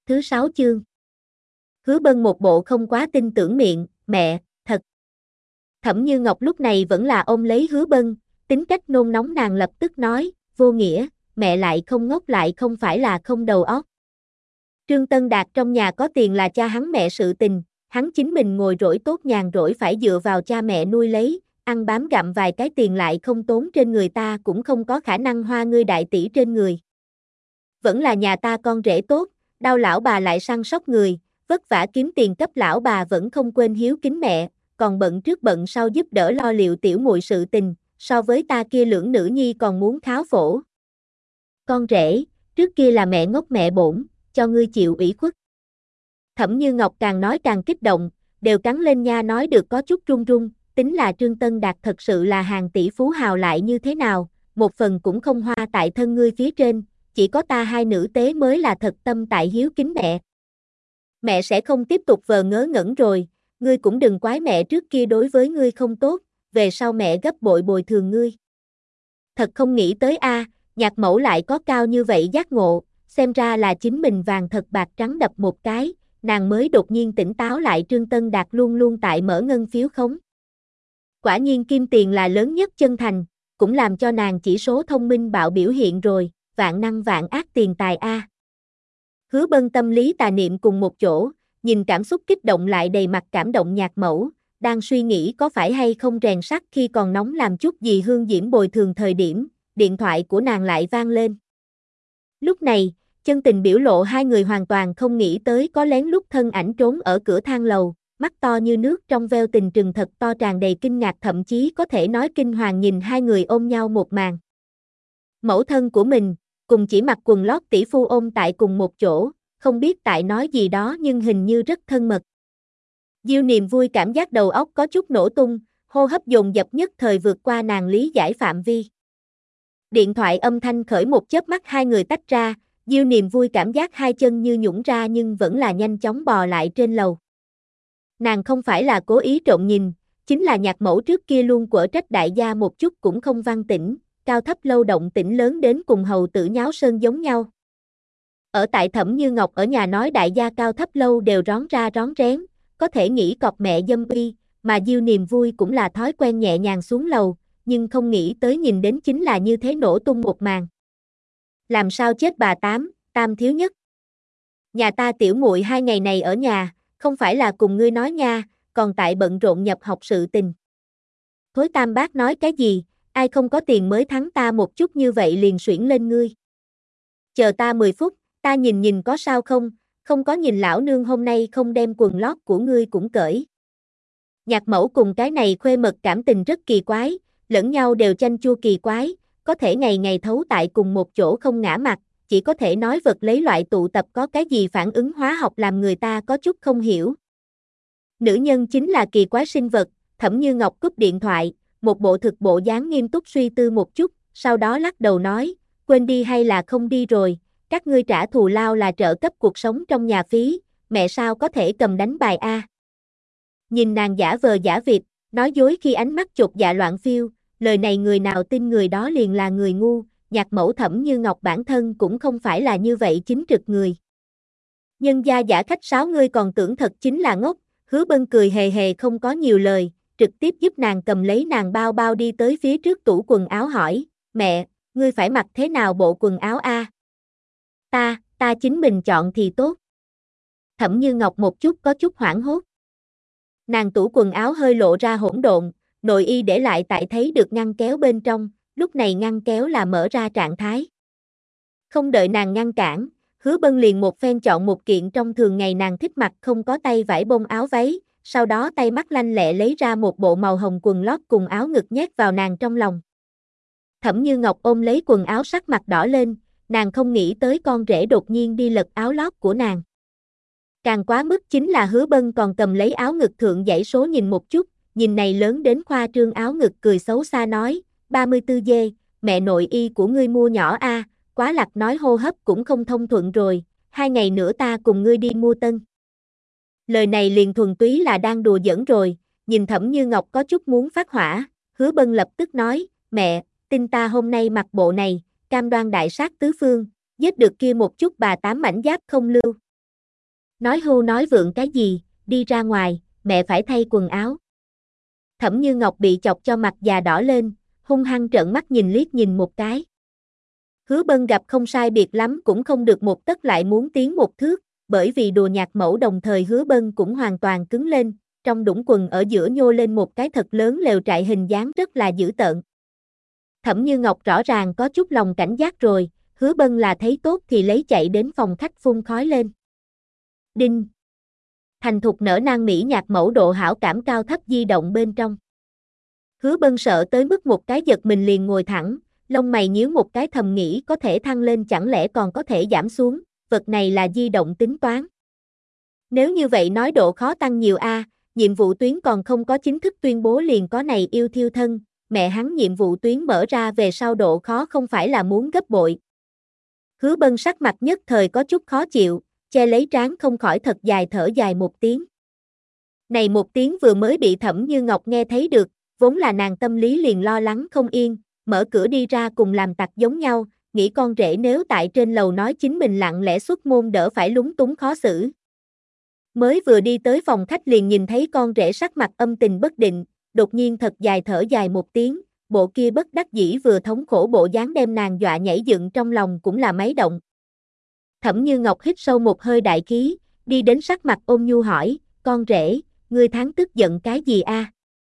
Thứ 6 chương. Hứa Bân một bộ không quá tin tưởng miệng, mẹ, thật. Thẩm Như Ngọc lúc này vẫn là ôm lấy Hứa Bân, tính cách nôn nóng nàng lập tức nói, vô nghĩa, mẹ lại không ngốc lại không phải là không đầu óc. Trương Tân Đạt trong nhà có tiền là cha hắn mẹ sự tình, hắn chính mình ngồi rỗi tốt nhàn rỗi phải dựa vào cha mẹ nuôi lấy, ăn bám gặm vài cái tiền lại không tốn trên người ta cũng không có khả năng hoa ngươi đại tỷ trên người. Vẫn là nhà ta con rể tốt, đau lão bà lại săn sóc người, vất vả kiếm tiền cấp lão bà vẫn không quên hiếu kính mẹ, còn bận trước bận sau giúp đỡ lo liệu tiểu muội sự tình, so với ta kia lưỡng nữ nhi còn muốn kháo phổ. Con rể, trước kia là mẹ ngốc mẹ bổn, cho ngươi chịu ủy khuất. Thẩm Như Ngọc càng nói càng kích động, đều cắn lên nha nói được có chút run run, tính là Trương Tân Đạt thật sự là hàng tỷ phú hào lại như thế nào, một phần cũng không hoa tại thân ngươi phía trên, chỉ có ta hai nữ tế mới là thật tâm tại hiếu kính mẹ. Mẹ sẽ không tiếp tục vờ ngớ ngẩn rồi, ngươi cũng đừng quái mẹ trước kia đối với ngươi không tốt, về sau mẹ gấp bội bồi thường ngươi. Thật không nghĩ tới a, nhạc mẫu lại có cao như vậy giác ngộ, xem ra là chính mình vàng thật bạc trắng đập một cái, nàng mới đột nhiên tỉnh táo lại Trương Tân Đạt luôn luôn tại mở ngân phiếu khống. Quả nhiên kim tiền là lớn nhất chân thành, cũng làm cho nàng chỉ số thông minh bạo biểu hiện rồi, vạn năng vạn ác tiền tài a. Hứa Bân tâm lý tà niệm cùng một chỗ, nhìn cảm xúc kích động lại đầy mặt cảm động nhạc mẫu, đang suy nghĩ có phải hay không rèn sắt khi còn nóng làm chút gì hương diễm bồi thường thời điểm, điện thoại của nàng lại vang lên. Lúc này, chân tình biểu lộ hai người hoàn toàn không nghĩ tới có lén lút thân ảnh trốn ở cửa thang lầu, mắt to như nước trong veo tình trừng thật to tràn đầy kinh ngạc thậm chí có thể nói kinh hoàng nhìn hai người ôm nhau một màn. Mẫu thân của mình, cùng chỉ mặc quần lót tỷ phu ôm tại cùng một chỗ, không biết tại nói gì đó nhưng hình như rất thân mật. Diêu niềm vui cảm giác đầu óc có chút nổ tung, hô hấp dồn dập nhất thời vượt qua nàng lý giải phạm vi. Điện thoại âm thanh khởi một chớp mắt hai người tách ra, Diêu niềm vui cảm giác hai chân như nhũn ra nhưng vẫn là nhanh chóng bò lại trên lầu. Nàng không phải là cố ý trộm nhìn, chính là nhạc mẫu trước kia luôn quở trách đại gia một chút cũng không văn tĩnh, cao thấp lâu động tĩnh lớn đến cùng hầu tử nháo sơn giống nhau. Ở tại Thẩm Như Ngọc ở nhà nói đại gia cao thấp lâu đều rón ra rón rén, có thể nghĩ cọp mẹ dâm uy, mà Diêu niềm vui cũng là thói quen nhẹ nhàng xuống lầu, nhưng không nghĩ tới nhìn đến chính là như thế nổ tung một màn. Làm sao chết bà Tám, Tam thiếu nhất. Nhà ta tiểu muội 2 ngày này ở nhà, không phải là cùng ngươi nói nha, còn tại bận rộn nhập học sự tình. Thối Tam bác nói cái gì, ai không có tiền mới thắng ta một chút như vậy liền xuyển lên ngươi. Chờ ta 10 phút, ta nhìn nhìn có sao không, không có nhìn lão nương hôm nay không đem quần lót của ngươi cũng cởi. Nhạc mẫu cùng cái này khuê mật cảm tình rất kỳ quái, lẫn nhau đều chanh chua kỳ quái, có thể ngày ngày thấu tại cùng một chỗ không ngã mặt, chỉ có thể nói vật lấy loại tụ tập có cái gì phản ứng hóa học làm người ta có chút không hiểu. Nữ nhân chính là kỳ quái sinh vật, Thẩm Như Ngọc cúp điện thoại, một bộ thực bộ dáng nghiêm túc suy tư một chút, sau đó lắc đầu nói, quên đi hay là không đi rồi, các ngươi trả thù lao là trợ cấp cuộc sống trong nhà phí, mẹ sao có thể cầm đánh bài a? Nhìn nàng giả vờ giả vịt, nói dối khi ánh mắt chột dạ loạn phiêu, lời này người nào tin người đó liền là người ngu, nhạc mẫu Thẩm Như Ngọc bản thân cũng không phải là như vậy chính trực người. Nhân gia giả khách sáo ngươi còn tưởng thật chính là ngốc, Hứa Bân cười hề hề không có nhiều lời, trực tiếp giúp nàng cầm lấy nàng bao bao đi tới phía trước tủ quần áo hỏi, mẹ, ngươi phải mặc thế nào bộ quần áo a? Ta chính mình chọn thì tốt. Thẩm Như Ngọc một chút có chút hoảng hốt. Nàng tủ quần áo hơi lộ ra hỗn độn, nội y để lại tại thấy được ngăn kéo bên trong, lúc này ngăn kéo là mở ra trạng thái. Không đợi nàng ngăn cản, Hứa Bân liền một phen chọn một kiện trong thường ngày nàng thích mặc không có tay vải bông áo váy, sau đó tay mắt lanh lẹ lấy ra một bộ màu hồng quần lót cùng áo ngực nhét vào nàng trong lòng. Thẩm Như Ngọc ôm lấy quần áo sắc mặt đỏ lên, nàng không nghĩ tới con rể đột nhiên đi lật áo lót của nàng. Càng quá mức chính là Hứa Bân còn cầm lấy áo ngực thượng dãy số nhìn một chút, nhìn này lớn đến khoa trương áo ngực cười xấu xa nói, 34 dê, mẹ nội y của ngươi mua nhỏ a, quá lặt nói hô hấp cũng không thông thuận rồi, 2 ngày nữa ta cùng ngươi đi mua tân. Lời này liền thuần túy là đang đùa giỡn rồi, nhìn Thẩm Như Ngọc có chút muốn phát hỏa, Hứa Bân lập tức nói, mẹ, tin ta hôm nay mặc bộ này, cam đoan đại sát tứ phương, giết được kia một chút bà Tám mảnh giáp không lưu. Nói hưu nói vượng cái gì, đi ra ngoài, mẹ phải thay quần áo. Thẩm Như Ngọc bị chọc cho mặt già đỏ lên, hung hăng trợn mắt nhìn liếc nhìn một cái. Hứa Bân gặp không sai biệt lắm cũng không được một tấc lại muốn tiến một thước, bởi vì đùa nhạc mẫu đồng thời Hứa Bân cũng hoàn toàn cứng lên, trong đũng quần ở giữa nhô lên một cái thật lớn lều trại hình dáng rất là dữ tợn. Thẩm Như Ngọc rõ ràng có chút lòng cảnh giác rồi, Hứa Bân là thấy tốt thì lấy chạy đến phòng khách phun khói lên. Đinh! Thành thục nở nang mỹ nhạc mẫu độ hảo cảm cao thấp di động bên trong. Hứa Bân sợ tới mức một cái giật mình liền ngồi thẳng, lông mày nhíu một cái thầm nghĩ có thể thăng lên chẳng lẽ còn có thể giảm xuống, vật này là di động tính toán. Nếu như vậy nói độ khó tăng nhiều a, nhiệm vụ tuyến còn không có chính thức tuyên bố liền có này yêu thiêu thân, mẹ hắn nhiệm vụ tuyến mở ra về sau độ khó không phải là muốn gấp bội. Hứa Bân sắc mặt nhất thời có chút khó chịu, che lấy trán không khỏi thật dài thở dài một tiếng. Này một tiếng vừa mới bị Thẩm Như Ngọc nghe thấy được, vốn là nàng tâm lý liền lo lắng không yên, mở cửa đi ra cùng làm tặc giống nhau, nghĩ con rể nếu tại trên lầu nói chính mình lặng lẽ xuất môn đỡ phải lúng túng khó xử. Mới vừa đi tới phòng khách liền nhìn thấy con rể sắc mặt âm tình bất định, đột nhiên thật dài thở dài một tiếng, bộ kia bất đắc dĩ vừa thống khổ bộ dáng đem nàng dọa nhảy dựng trong lòng cũng là máy động. Thẩm Như Ngọc hít sâu một hơi đại khí, đi đến sắc mặt ôn nhu hỏi, con rể, ngươi tháng tức giận cái gì a?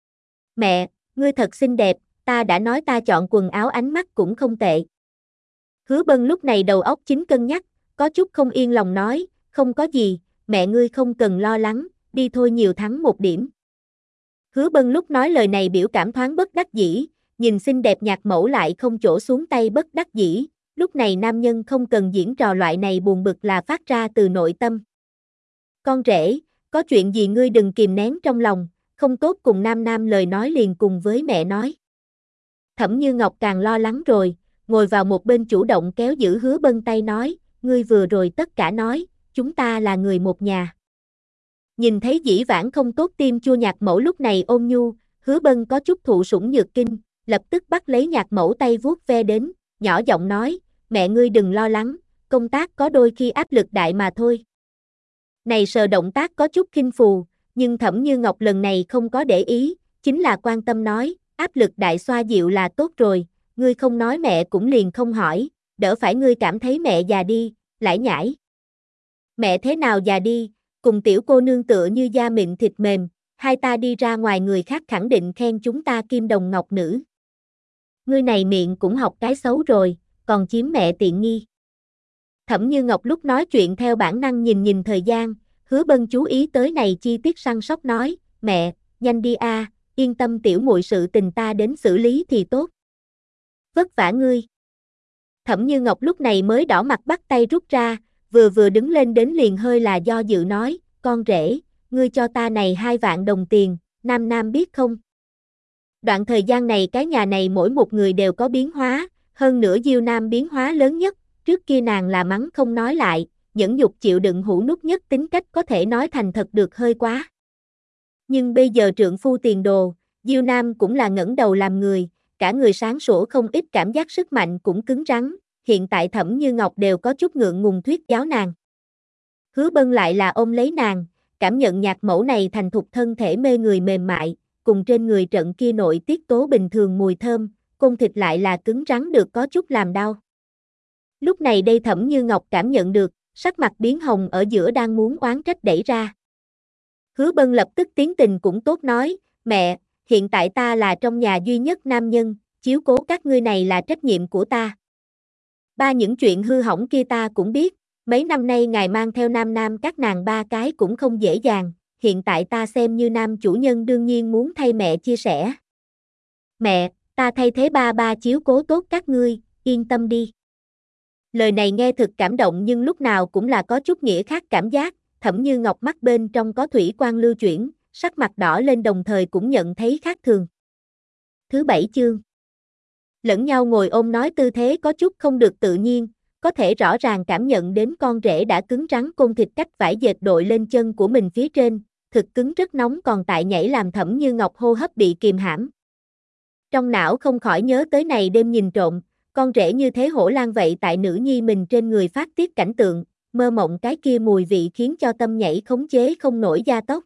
Mẹ, ngươi thật xinh đẹp, ta đã nói ta chọn quần áo ánh mắt cũng không tệ. Hứa Bân lúc này đầu óc chính cân nhắc, có chút không yên lòng nói, không có gì, mẹ ngươi không cần lo lắng, đi thôi nhiều thắng một điểm. Hứa Bân lúc nói lời này biểu cảm thoáng bất đắc dĩ, nhìn xinh đẹp nhạc mẫu lại không chỗ xuống tay bất đắc dĩ, lúc này nam nhân không cần diễn trò loại này buồn bực là phát ra từ nội tâm. Con rể, có chuyện gì ngươi đừng kìm nén trong lòng, không tốt cùng nam lời nói liền cùng với mẹ nói. Thẩm Như Ngọc càng lo lắng rồi, ngồi vào một bên chủ động kéo giữ Hứa Bân tay nói, ngươi vừa rồi tất cả nói, chúng ta là người một nhà. Nhìn thấy dĩ vãng không tốt tim chua nhạc mẫu lúc này ôn nhu, Hứa Bân có chút thụ sủng nhược kinh, lập tức bắt lấy nhạc mẫu tay vuốt ve đến, nhỏ giọng nói, mẹ ngươi đừng lo lắng, công tác có đôi khi áp lực đại mà thôi. Này sờ động tác có chút khinh phù, nhưng Thẩm Như Ngọc lần này không có để ý, chính là quan tâm nói, áp lực đại xoa dịu là tốt rồi, ngươi không nói mẹ cũng liền không hỏi, đỡ phải ngươi cảm thấy mẹ già đi, lải nhải. Mẹ thế nào già đi, cùng tiểu cô nương tựa như da mịn thịt mềm, hai ta đi ra ngoài người khác khẳng định khen chúng ta kim đồng ngọc nữ. Ngươi này miệng cũng học cái xấu rồi, còn chiếm mẹ tiện nghi. Thẩm Như Ngọc lúc nói chuyện theo bản năng nhìn thời gian, Hứa Bân chú ý tới này chi tiết săn sóc nói, mẹ, nhanh đi a, yên tâm tiểu muội sự tình ta đến xử lý thì tốt. Vất vả ngươi. Thẩm Như Ngọc lúc này mới đỏ mặt bắt tay rút ra, vừa đứng lên đến liền hơi là do dự nói, con rể, ngươi cho ta này 2 vạn đồng tiền, nam biết không? Đoạn thời gian này cái nhà này mỗi một người đều có biến hóa, hơn nữa Diêu Nam biến hóa lớn nhất, trước kia nàng là mắng không nói lại, nhẫn nhục chịu đựng hủ nút nhất tính cách có thể nói thành thật được hơi quá. Nhưng bây giờ trượng phu tiền đồ, Diêu Nam cũng là ngẩng đầu làm người, cả người sáng sủa không ít cảm giác sức mạnh cũng cứng rắn, hiện tại Thẩm Như Ngọc đều có chút ngượng ngùng thuyết giáo nàng. Hứa Bân lại là ôm lấy nàng, cảm nhận nhạc mẫu này thành thục thân thể mê người mềm mại, cùng trên người trận kia nội tiết tố bình thường mùi thơm, côn thịt lại là cứng rắn được có chút làm đau. Lúc này đây Thẩm Như Ngọc cảm nhận được, sắc mặt biến hồng ở giữa đang muốn oán trách đẩy ra. Hứa Bân lập tức tiến tình cũng tốt nói, mẹ, hiện tại ta là trong nhà duy nhất nam nhân, chiếu cố các ngươi này là trách nhiệm của ta. Ba những chuyện hư hỏng kia ta cũng biết, mấy năm nay ngài mang theo nam các nàng 3 cái cũng không dễ dàng, hiện tại ta xem như nam chủ nhân đương nhiên muốn thay mẹ chia sẻ. Mẹ, ta thay thế ba chiếu cố tốt các ngươi, yên tâm đi. Lời này nghe thực cảm động nhưng lúc nào cũng là có chút nghĩa khác cảm giác, Thẩm Như Ngọc mắt bên trong có thủy quang lưu chuyển, sắc mặt đỏ lên đồng thời cũng nhận thấy khác thường. Thứ 7 chương. Lẫn nhau ngồi ôm nói tư thế có chút không được tự nhiên, có thể rõ ràng cảm nhận đến con rể đã cứng rắn côn thịt cách vải dệt đội lên chân của mình phía trên, thực cứng rất nóng còn tại nhảy làm Thẩm Như Ngọc hô hấp bị kìm hãm. Trong não không khỏi nhớ tới này đêm nhìn trộm, con rể như thế hổ lang vậy tại nữ nhi mình trên người phát tiết cảnh tượng, mơ mộng cái kia mùi vị khiến cho tâm nhảy khống chế không nổi gia tốc.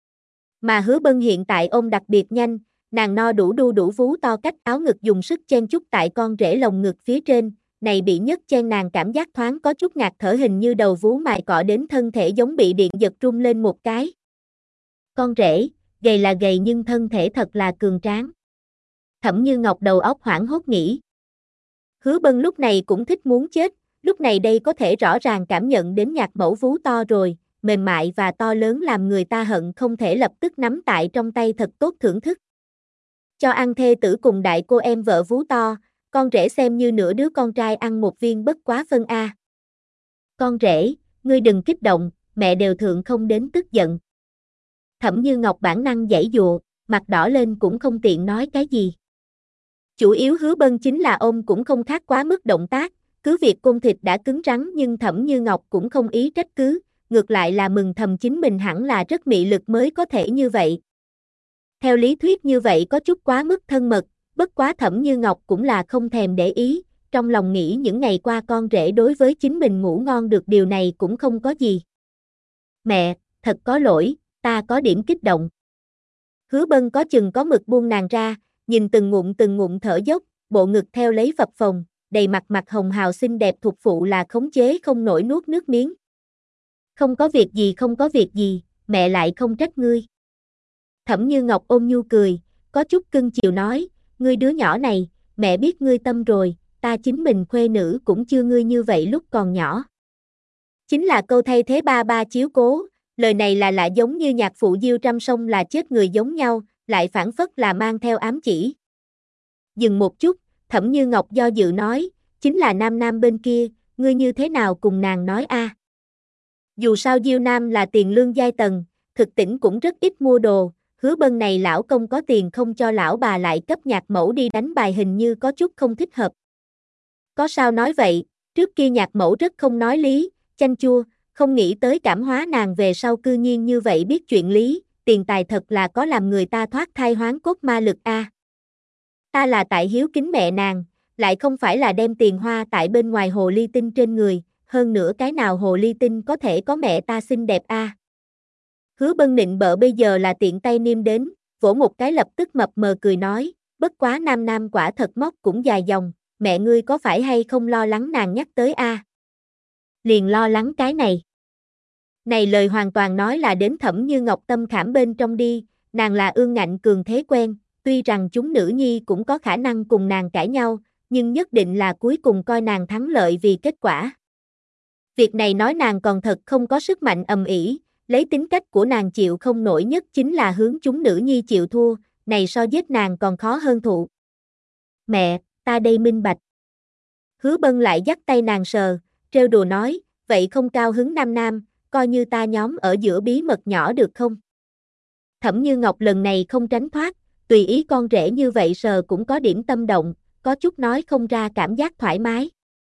Mà Hứa Bân hiện tại ôm đặc biệt nhanh, nàng no đủ đu đủ vú to cách áo ngực dùng sức chen chúc tại con rể lồng ngực phía trên, này bị nhất chen nàng cảm giác thoáng có chút ngạt thở, hình như đầu vú mài cọ đến thân thể giống bị điện giật rung lên một cái. Con rể, gầy là gầy nhưng thân thể thật là cường tráng. Thẩm Như Ngọc đầu óc hoảng hốt nghĩ. Hứa Bân lúc này cũng thích muốn chết, lúc này đây có thể rõ ràng cảm nhận đến nhạc mẫu vú to rồi, mềm mại và to lớn làm người ta hận không thể lập tức nắm tại trong tay thật tốt thưởng thức. Cho ăn thê tử cùng đại cô em vợ vú to, con rể xem như nửa đứa con trai ăn một viên bất quá phân a. Con rể, ngươi đừng kích động, mẹ đều thượng không đến tức giận. Thẩm Như Ngọc bản năng giãy giụa, mặt đỏ lên cũng không tiện nói cái gì. Chủ yếu Hứa Bân chính là ôm cũng không khác quá mức động tác, cứ việc côn thịt đã cứng rắn nhưng Thẩm Như Ngọc cũng không ý trách cứ, ngược lại là mừng thầm chính mình hẳn là rất mị lực mới có thể như vậy. Theo lý thuyết như vậy có chút quá mức thân mật, bất quá Thẩm Như Ngọc cũng là không thèm để ý, trong lòng nghĩ những ngày qua con rể đối với chính mình ngủ ngon được điều này cũng không có gì. Mẹ, thật có lỗi, ta có điểm kích động. Hứa Bân có chừng có mực buông nàng ra, nhìn từng ngụm thở dốc, bộ ngực theo lấy phập phồng, đầy mặt hồng hào xinh đẹp thuộc phụ là khống chế không nổi nuốt nước miếng. Không có việc gì, mẹ lại không trách ngươi. Thẩm Như Ngọc ôm nhu cười, có chút cưng chiều nói, ngươi đứa nhỏ này, mẹ biết ngươi tâm rồi, ta chính mình khuê nữ cũng chưa ngươi như vậy lúc còn nhỏ. Chính là câu thay thế ba ba chiếu cố, lời này là lạ giống như nhạc phụ diêu trăm sông là chết người giống nhau, lại phản phất là mang theo ám chỉ. Dừng một chút, Thẩm Như Ngọc do dự nói, chính là Nam bên kia, ngươi như thế nào cùng nàng nói a? Dù sao Diêu Nam là tiền lương giai tầng, thực tỉnh cũng rất ít mua đồ, Hứa Bân này lão công có tiền không cho lão bà lại cấp nhạc mẫu đi đánh bài hình như có chút không thích hợp. Có sao nói vậy, trước kia nhạc mẫu rất không nói lý, chanh chua, không nghĩ tới cảm hóa nàng về sau cư nhiên như vậy biết chuyện lý, tiền tài thật là có làm người ta thoát thai hoán cốt ma lực a. Ta là tại hiếu kính mẹ nàng, lại không phải là đem tiền hoa tại bên ngoài hồ ly tinh trên người, hơn nữa cái nào hồ ly tinh có thể có mẹ ta xinh đẹp a. Hứa Bân nịnh bợ bây giờ là tiện tay niêm đến, vỗ một cái lập tức mập mờ cười nói, bất quá Nam quả thật móc cũng dài dòng, mẹ ngươi có phải hay không lo lắng nàng nhắc tới a? Liền lo lắng cái này. Này lời hoàn toàn nói là đến Thẩm Như Ngọc tâm khảm bên trong đi, nàng là ương ngạnh cường thế quen, tuy rằng chúng nữ nhi cũng có khả năng cùng nàng cãi nhau, nhưng nhất định là cuối cùng coi nàng thắng lợi vì kết quả. Việc này nói nàng còn thật không có sức mạnh ầm ĩ, lấy tính cách của nàng chịu không nổi nhất chính là hướng chúng nữ nhi chịu thua, này so giết nàng còn khó hơn thụ. Mẹ, ta đây minh bạch. Hứa Bân lại dắt tay nàng sờ, trêu đùa nói, vậy không cao hứng Nam, coi như ta nhóm ở giữa bí mật nhỏ được không? Thẩm Như Ngọc lần này không tránh thoát, tùy ý con rể như vậy sờ cũng có điểm tâm động, có chút nói không ra cảm giác thoải mái.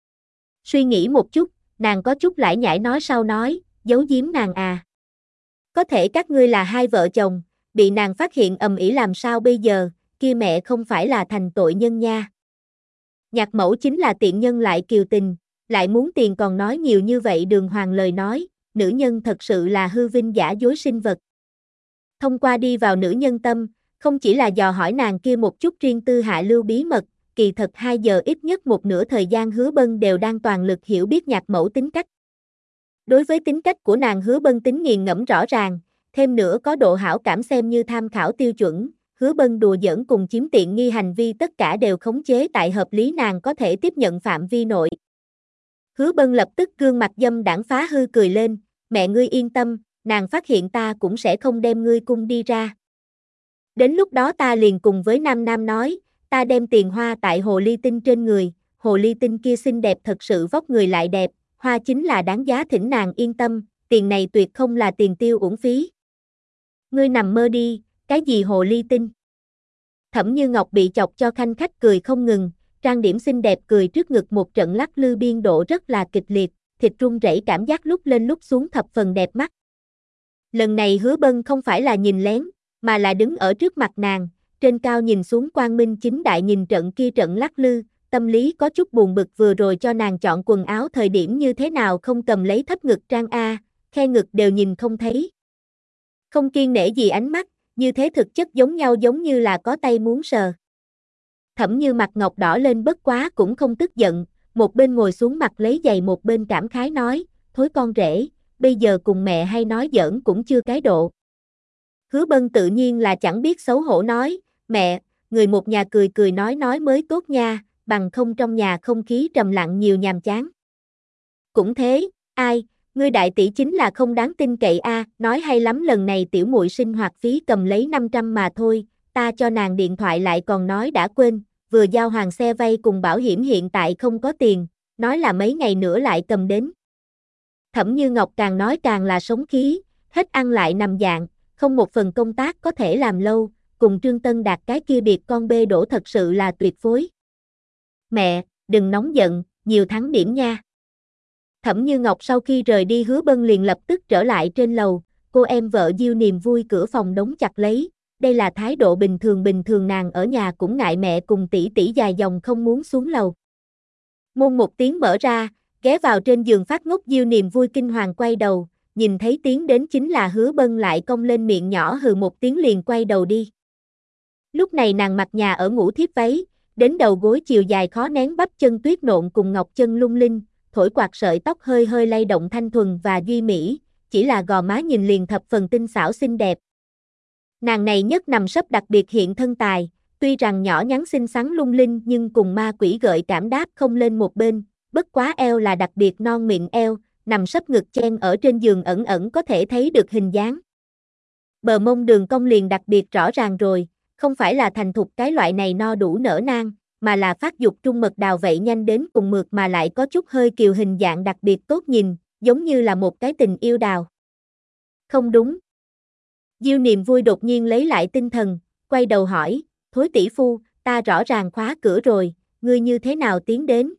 Suy nghĩ một chút, nàng có chút lải nhải nói sau nói, giấu giếm nàng à. Có thể các ngươi là hai vợ chồng, bị nàng phát hiện ầm ĩ làm sao bây giờ, kia mẹ không phải là thành tội nhân nha. Nhạc mẫu chính là tiện nhân lại kiều tình, lại muốn tiền còn nói nhiều như vậy đường hoàng lời nói, nữ nhân thật sự là hư vinh giả dối sinh vật. Thông qua đi vào nữ nhân tâm, không chỉ là dò hỏi nàng kia một chút riêng tư hạ lưu bí mật, kỳ thật 2 giờ ít nhất một nửa thời gian Hứa Bân đều đang toàn lực hiểu biết nhạc mẫu tính cách. Đối với tính cách của nàng Hứa Bân tính nghiền ngẫm rõ ràng, thêm nữa có độ hảo cảm xem như tham khảo tiêu chuẩn, Hứa Bân đùa giỡn cùng chiếm tiện nghi hành vi tất cả đều khống chế tại hợp lý nàng có thể tiếp nhận phạm vi nội. Hứa Bân lập tức gương mặt dâm đãng phá hư cười lên, mẹ ngươi yên tâm, nàng phát hiện ta cũng sẽ không đem ngươi cung đi ra. Đến lúc đó ta liền cùng với Nam nói, ta đem tiền hoa tại hồ ly tinh trên người, hồ ly tinh kia xinh đẹp thật sự vóc người lại đẹp, hoa chính là đáng giá thỉnh nàng yên tâm, tiền này tuyệt không là tiền tiêu uổng phí. Ngươi nằm mơ đi, cái gì hồ ly tinh? Thẩm Như Ngọc bị chọc cho khanh khách cười không ngừng, trang điểm xinh đẹp cười trước ngực một trận lắc lư biên độ rất là kịch liệt, thịt run rẩy cảm giác lúc lên lúc xuống thập phần đẹp mắt. Lần này Hứa Bân không phải là nhìn lén, mà là đứng ở trước mặt nàng, trên cao nhìn xuống quang minh chính đại nhìn trận kia trận lắc lư, tâm lý có chút buồn bực vừa rồi cho nàng chọn quần áo thời điểm như thế nào không cầm lấy thấp ngực trang a, khe ngực đều nhìn không thấy. Không kiêng nể gì ánh mắt, như thế thực chất giống nhau giống như là có tay muốn sờ. Thẩm Như mặt ngọc đỏ lên bất quá cũng không tức giận, một bên ngồi xuống mặt lấy giày một bên cảm khái nói, thối con rể, bây giờ cùng mẹ hay nói giỡn cũng chưa cái độ. Hứa Bân tự nhiên là chẳng biết xấu hổ nói, mẹ, người một nhà cười cười nói mới tốt nha, bằng không trong nhà không khí trầm lặng nhiều nhàm chán. Cũng thế, ai, ngươi đại tỷ chính là không đáng tin cậy a, nói hay lắm lần này tiểu muội sinh hoạt phí cầm lấy 500 mà thôi, ta cho nàng điện thoại lại còn nói đã quên, vừa giao hoàn xe vay cùng bảo hiểm hiện tại không có tiền, nói là mấy ngày nữa lại cầm đến. Thẩm Như Ngọc càng nói càng là sống khí, hết ăn lại nằm dạng, không một phần công tác có thể làm lâu, cùng Trương Tân Đạt cái kia biệt con bê đổ thật sự là tuyệt phối. Mẹ, đừng nóng giận, nhiều thắng điểm nha. Thẩm Như Ngọc sau khi rời đi Hứa Bân liền lập tức trở lại trên lầu, cô em vợ Diêu Niềm Vui cửa phòng đóng chặt lấy, đây là thái độ bình thường nàng ở nhà cũng ngại mẹ cùng tỷ tỷ dài dòng không muốn xuống lầu. Môn một tiếng mở ra, ghé vào trên giường phát ngốc Diêu Niềm Vui kinh hoàng quay đầu, nhìn thấy tiếng đến chính là Hứa Bân lại cong lên miệng nhỏ hừ một tiếng liền quay đầu đi. Lúc này nàng mặc nhà ở ngủ thiếp váy, đến đầu gối chiều dài khó nén bắp chân tuyết nộn cùng ngọc chân lung linh, thổi quạt sợi tóc hơi hơi lay động thanh thuần và duy mỹ, chỉ là gò má nhìn liền thập phần tinh xảo xinh đẹp. Nàng này nhất nằm sấp đặc biệt hiện thân tài, tuy rằng nhỏ nhắn xinh xắn lung linh nhưng cùng ma quỷ gợi cảm đáp không lên một bên, bất quá eo là đặc biệt non mịn eo, nằm sấp ngực chen ở trên giường ẩn ẩn có thể thấy được hình dáng. Bờ mông đường cong liền đặc biệt rõ ràng rồi, không phải là thành thục cái loại này no đủ nở nang, mà là phát dục trung mật đào vậy nhanh đến cùng mượt mà lại có chút hơi kiều hình dạng đặc biệt tốt nhìn, giống như là một cái tình yêu đào. Không đúng. Diêu Niềm Vui đột nhiên lấy lại tinh thần, quay đầu hỏi, thối tỷ phu, ta rõ ràng khóa cửa rồi, ngươi như thế nào tiến đến?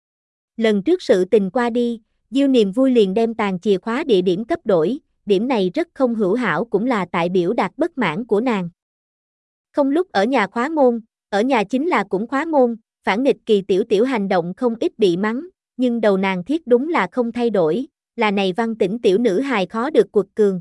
Lần trước sự tình qua đi, Diêu Niềm Vui liền đem tàn chìa khóa địa điểm cấp đổi, điểm này rất không hữu hảo cũng là tại biểu đạt bất mãn của nàng. Không lúc ở nhà khóa môn, ở nhà chính là cũng khóa môn, phản nghịch kỳ tiểu hành động không ít bị mắng, nhưng đầu nàng thiết đúng là không thay đổi, là này văn tĩnh tiểu nữ hài khó được quật cường.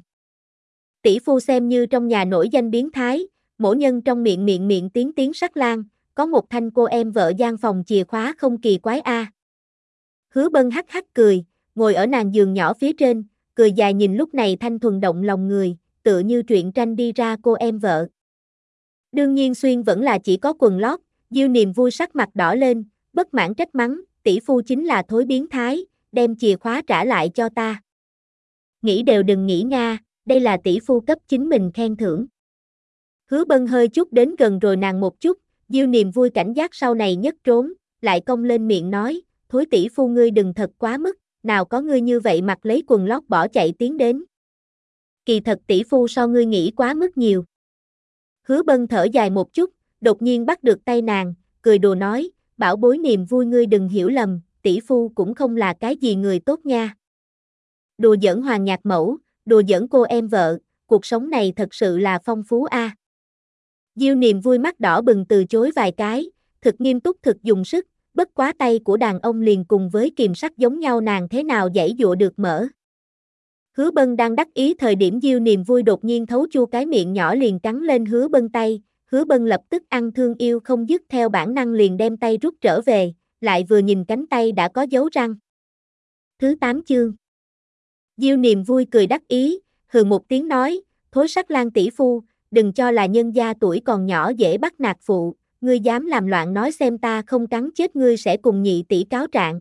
Tỷ phu xem như trong nhà nổi danh biến thái, mỗ nhân trong miệng tiếng sắc lang, có một thanh cô em vợ gian phòng chìa khóa không kỳ quái a. Hứa Bân hắc hắc cười, ngồi ở nàng giường nhỏ phía trên, cười dài nhìn lúc này thanh thuần động lòng người, tựa như truyện tranh đi ra cô em vợ. Đương nhiên xuyên vẫn là chỉ có quần lót, Diêu Niềm Vui sắc mặt đỏ lên, bất mãn trách mắng, tỷ phu chính là thối biến thái, đem chìa khóa trả lại cho ta. Nghĩ đều đừng nghĩ nga, đây là tỷ phu cấp chính mình khen thưởng. Hứa Bân hơi chút đến gần rồi nàng một chút, Diêu Niềm Vui cảnh giác sau này nhất trốn, lại cong lên miệng nói, thối tỷ phu ngươi đừng thật quá mức, nào có ngươi như vậy mặc lấy quần lót bỏ chạy tiến đến. Kỳ thật tỷ phu so ngươi nghĩ quá mức nhiều. Hứa Bân thở dài một chút, đột nhiên bắt được tay nàng, cười đùa nói, bảo bối Niềm Vui ngươi đừng hiểu lầm, tỷ phu cũng không là cái gì người tốt nha. Đùa giỡn Hoàng nhạc mẫu, đùa giỡn cô em vợ, cuộc sống này thật sự là phong phú a. Diêu Niềm Vui mắt đỏ bừng từ chối vài cái, thực nghiêm túc thực dùng sức, bất quá tay của đàn ông liền cùng với kìm sắt giống nhau nàng thế nào giãy dụa được mở. Hứa Bân đang đắc ý thời điểm Diêu Niềm Vui đột nhiên thấu chu cái miệng nhỏ liền cắn lên Hứa Bân tay, Hứa Bân lập tức ăn thương yêu không dứt theo bản năng liền đem tay rút trở về, lại vừa nhìn cánh tay đã có dấu răng. Thứ 8 chương. Diêu Niềm Vui cười đắc ý, hừ một tiếng nói, thối sắc lang tỷ phu, đừng cho là nhân gia tuổi còn nhỏ dễ bắt nạt phụ, ngươi dám làm loạn nói xem ta không cắn chết ngươi sẽ cùng nhị tỷ cáo trạng.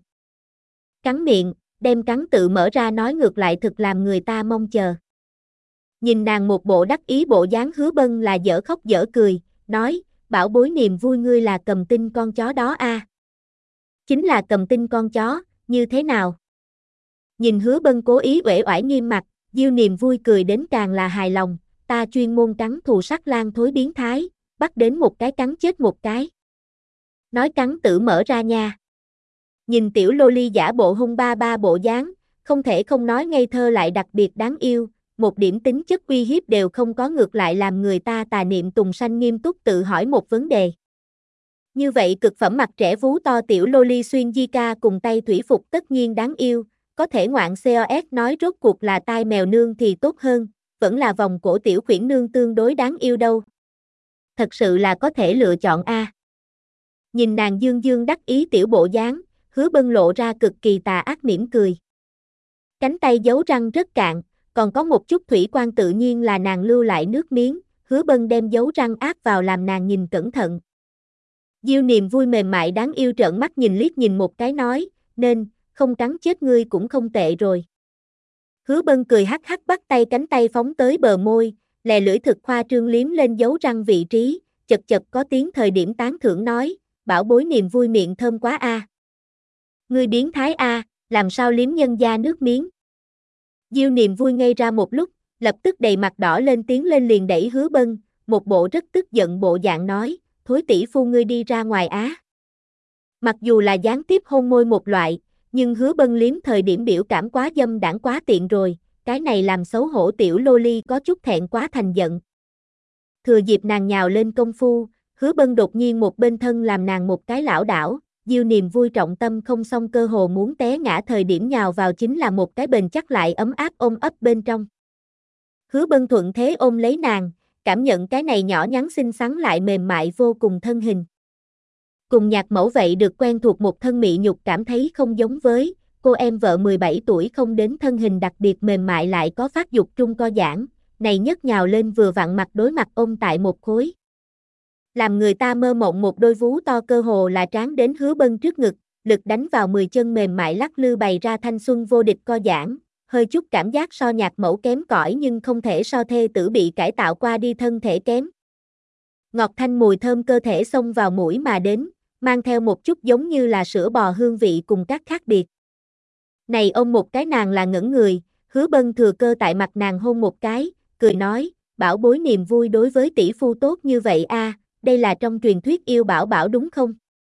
Cắn miệng, đem cắn tự mở ra nói ngược lại thực làm người ta mong chờ. Nhìn nàng một bộ đắc ý bộ dáng Hứa Bân là dở khóc dở cười, nói, bảo bối Niềm Vui ngươi là cầm tinh con chó đó a. Chính là cầm tinh con chó, như thế nào? Nhìn Hứa Bân cố ý uể oải nghiêm mặt, Diêu Niềm Vui cười đến càng là hài lòng, ta chuyên môn cắn thù sắc lang thối biến thái, bắt đến một cái cắn chết một cái. Nói cắn tử mở ra nha. Nhìn tiểu loli giả bộ hung ba ba bộ dáng, không thể không nói ngây thơ lại đặc biệt đáng yêu, một điểm tính chất uy hiếp đều không có ngược lại làm người ta tà niệm tùng sanh nghiêm túc tự hỏi một vấn đề. Như vậy cực phẩm mặt trẻ vú to tiểu loli xuyên di ca cùng tay thủy phục tất nhiên đáng yêu, có thể ngoạn COS nói rốt cuộc là tai mèo nương thì tốt hơn, vẫn là vòng cổ tiểu khuyển nương tương đối đáng yêu đâu. Thật sự là có thể lựa chọn a. Nhìn nàng dương dương đắc ý tiểu bộ dáng, Hứa Bân lộ ra cực kỳ tà ác mỉm cười. Cánh tay giấu răng rất cạn, còn có một chút thủy quan tự nhiên là nàng lưu lại nước miếng, Hứa Bân đem dấu răng áp vào làm nàng nhìn cẩn thận. Diêu Niềm Vui mềm mại đáng yêu trợn mắt nhìn liếc nhìn một cái nói, nên, không cắn chết ngươi cũng không tệ rồi. Hứa Bân cười hắc hắc bắt tay cánh tay phóng tới bờ môi, lè lưỡi thực khoa trương liếm lên dấu răng vị trí, chật chật có tiếng thời điểm tán thưởng nói, bảo bối Niềm Vui miệng thơm quá a. Ngươi biến thái a, làm sao liếm nhân gia nước miếng. Diêu Niềm Vui ngây ra một lúc, lập tức đầy mặt đỏ lên tiến lên liền đẩy Hứa Bân, một bộ rất tức giận bộ dạng nói, thối tỷ phu ngươi đi ra ngoài á. Mặc dù là gián tiếp hôn môi một loại, nhưng Hứa Bân liếm thời điểm biểu cảm quá dâm đãng quá tiện rồi, cái này làm xấu hổ tiểu loli có chút thẹn quá thành giận. Thừa dịp nàng nhào lên công phu, Hứa Bân đột nhiên một bên thân làm nàng một cái lảo đảo, Diêu Niềm Vui trọng tâm không xong cơ hồ muốn té ngã thời điểm nhào vào chính là một cái bền chắc lại ấm áp ôm ấp bên trong. Hứa Bân thuận thế ôm lấy nàng, cảm nhận cái này nhỏ nhắn xinh xắn lại mềm mại vô cùng thân hình. Cùng nhạc mẫu vậy được quen thuộc một thân mị nhục cảm thấy không giống với, cô em vợ 17 tuổi không đến thân hình đặc biệt mềm mại lại có phát dục trung co giãn, này nhất nhào lên vừa vặn mặt đối mặt ôm tại một khối. Làm người ta mơ mộng một đôi vú to cơ hồ là tráng đến Hứa Bân trước ngực, lực đánh vào 10 chân mềm mại lắc lư bày ra thanh xuân vô địch co giãn, hơi chút cảm giác so nhạc mẫu kém cỏi nhưng không thể so thê tử bị cải tạo qua đi thân thể kém. Ngọt thanh mùi thơm cơ thể xông vào mũi mà đến, mang theo một chút giống như là sữa bò hương vị cùng các khác biệt. Này ôm một cái nàng là ngẩn người, Hứa Bân thừa cơ tại mặt nàng hôn một cái, cười nói, bảo bối Niềm Vui đối với tỷ phu tốt như vậy a, đây là trong truyền thuyết yêu bảo bảo đúng không?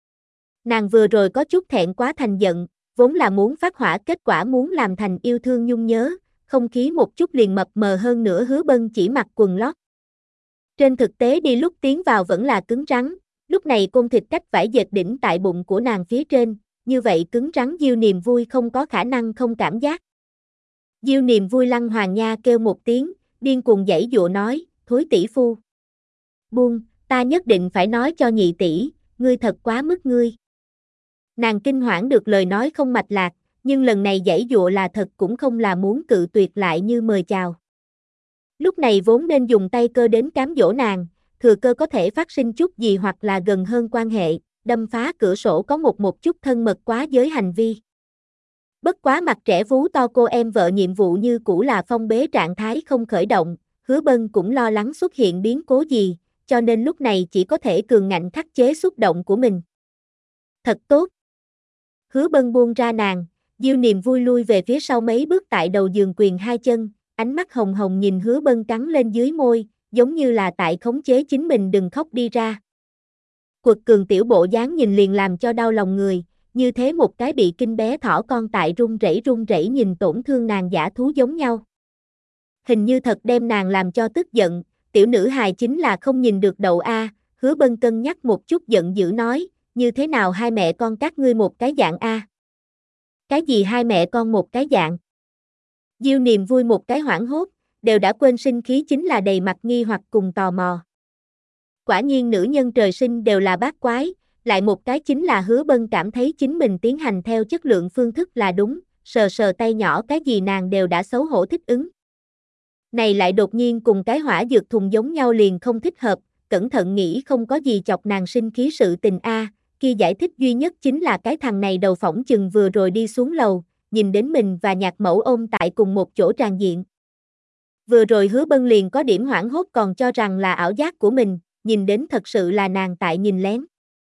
Nàng vừa rồi có chút thẹn quá thành giận, vốn là muốn phát hỏa kết quả muốn làm thành yêu thương nhung nhớ, không khí một chút liền mập mờ hơn nữa Hứa Bân chỉ mặc quần lót. Trên thực tế đi lúc tiến vào vẫn là cứng rắn, lúc này côn thịt cách vải dệt đỉnh tại bụng của nàng phía trên, như vậy cứng rắn Diêu Niềm Vui không có khả năng không cảm giác. Diêu Niềm Vui lăng hoàng nha kêu một tiếng, điên cuồng giãy giụa nói, thối tỷ phu. Buông, ta nhất định phải nói cho nhị tỷ, ngươi thật quá mức ngươi. Nàng kinh hoảng được lời nói không mạch lạc, nhưng lần này giãy giụa là thật cũng không là muốn cự tuyệt lại như mời chào. Lúc này vốn nên dùng tay cơ đến cám dỗ nàng, thừa cơ có thể phát sinh chút gì hoặc là gần hơn quan hệ, đâm phá cửa sổ có một chút thân mật quá giới hành vi. Bất quá mặt trẻ vú to cô em vợ nhiệm vụ như cũ là phong bế trạng thái không khởi động, Hứa Bân cũng lo lắng xuất hiện biến cố gì, cho nên lúc này chỉ có thể cường ngạnh khắc chế xúc động của mình. Thật tốt. Hứa Bân buông ra nàng, Diêu Niềm Vui lui về phía sau mấy bước tại đầu giường quyền hai chân, ánh mắt hồng hồng nhìn Hứa Bân cắn lên dưới môi, giống như là tại khống chế chính mình đừng khóc đi ra. Quật cường tiểu bộ dáng nhìn liền làm cho đau lòng người, như thế một cái bị kinh bé thỏ con tại run rẩy nhìn tổn thương nàng dã thú giống nhau. Hình như thật đem nàng làm cho tức giận, tiểu nữ hài chính là không nhìn được đầu a. Hứa Bân cân nhắc một chút giận dữ nói, như thế nào hai mẹ con các ngươi một cái dạng a? Cái gì hai mẹ con một cái dạng? Diêu Niềm Vui một cái hoảng hốt, đều đã quên sinh khí chính là đầy mặt nghi hoặc cùng tò mò. Quả nhiên nữ nhân trời sinh đều là bát quái, lại một cái chính là Hứa Bân cảm thấy chính mình tiến hành theo chất lượng phương thức là đúng, sờ sờ tay nhỏ cái gì nàng đều đã xấu hổ thích ứng. Này lại đột nhiên cùng cái hỏa dược thùng giống nhau liền không thích hợp, cẩn thận nghĩ không có gì chọc nàng sinh khí sự tình a, kia giải thích duy nhất chính là cái thằng này đầu phỏng chừng vừa rồi đi xuống lầu, nhìn đến mình và nhạc mẫu ôm tại cùng một chỗ tràn diện. Vừa rồi Hứa Bân liền có điểm hoảng hốt còn cho rằng là ảo giác của mình, nhìn đến thật sự là nàng tại nhìn lén.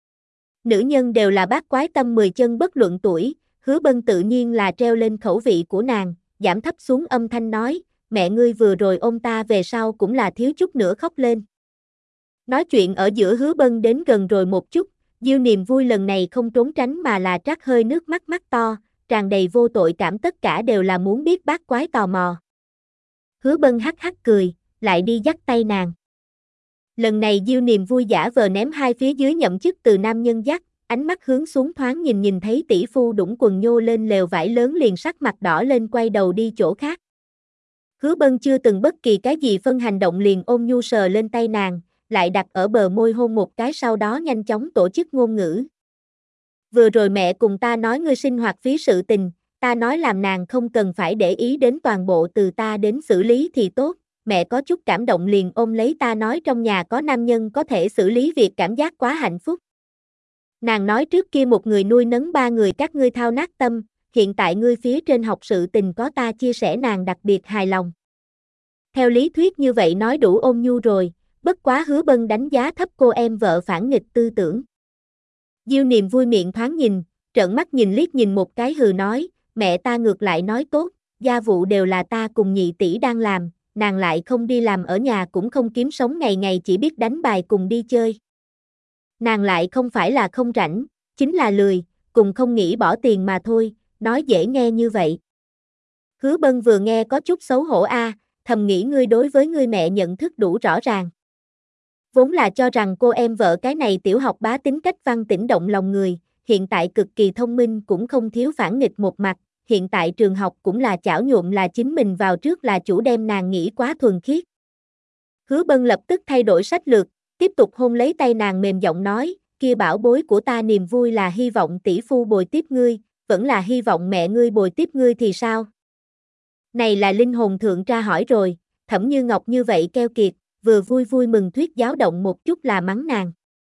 Nữ nhân đều là bát quái tâm 10 chân bất luận tuổi, Hứa Bân tự nhiên là treo lên khẩu vị của nàng, giảm thấp xuống âm thanh nói, mẹ ngươi vừa rồi ôm ta về sau cũng là thiếu chút nữa khóc lên. Nói chuyện ở giữa Hứa Bân đến gần rồi một chút, Diêu Niềm Vui lần này không trốn tránh mà là trát hơi nước mắt mắt to, tràn đầy vô tội cảm tất cả đều là muốn biết bát quái tò mò. Hứa Bân hắc hắc cười, lại đi dắt tay nàng. Lần này Diêu Niềm vui giả vờ ném hai phía dưới nhậm chức từ nam nhân dắt, ánh mắt hướng xuống thoáng nhìn thấy tỷ phu đũng quần nhô lên lều vải lớn liền sắc mặt đỏ lên quay đầu đi chỗ khác. Hứa Bân chưa từng bất kỳ cái gì phân hành động liền ôm nhu sờ lên tay nàng, lại đặt ở bờ môi hôn một cái sau đó nhanh chóng tổ chức ngôn ngữ. Vừa rồi mẹ cùng ta nói ngươi sinh hoạt phí sự tình, ta nói làm nàng không cần phải để ý đến toàn bộ từ ta đến xử lý thì tốt, mẹ có chút cảm động liền ôm lấy ta nói trong nhà có nam nhân có thể xử lý việc cảm giác quá hạnh phúc. Nàng nói trước kia một người nuôi nấng ba người các ngươi thao nát tâm, hiện tại ngươi phía trên học sự tình có ta chia sẻ nàng đặc biệt hài lòng. Theo lý thuyết như vậy nói đủ ôn nhu rồi, bất quá Hứa Bân đánh giá thấp cô em vợ phản nghịch tư tưởng. Diêu Niềm vui miệng thoáng nhìn, trợn mắt nhìn liếc nhìn một cái hừ nói, mẹ ta ngược lại nói tốt, gia vụ đều là ta cùng nhị tỷ đang làm, nàng lại không đi làm ở nhà cũng không kiếm sống ngày ngày chỉ biết đánh bài cùng đi chơi. Nàng lại không phải là không rảnh, chính là lười, cùng không nghĩ bỏ tiền mà thôi, nói dễ nghe như vậy. Hứa Bân vừa nghe có chút xấu hổ thầm nghĩ ngươi đối với ngươi mẹ nhận thức đủ rõ ràng. Vốn là cho rằng cô em vợ cái này tiểu học bá tính cách văn tĩnh động lòng người, hiện tại cực kỳ thông minh cũng không thiếu phản nghịch một mặt, hiện tại trường học cũng là chảo nhuộm là chính mình vào trước là chủ đem nàng nghĩ quá thuần khiết. Hứa Bân lập tức thay đổi sách lược, tiếp tục hôn lấy tay nàng mềm giọng nói, kia bảo bối của ta niềm vui là hy vọng tỷ phu bồi tiếp ngươi, vẫn là hy vọng mẹ ngươi bồi tiếp ngươi thì sao? Này là linh hồn thượng tra hỏi rồi, Thẩm Như Ngọc như vậy keo kiệt, vừa vui vui mừng thuyết giáo động một chút là mắng nàng.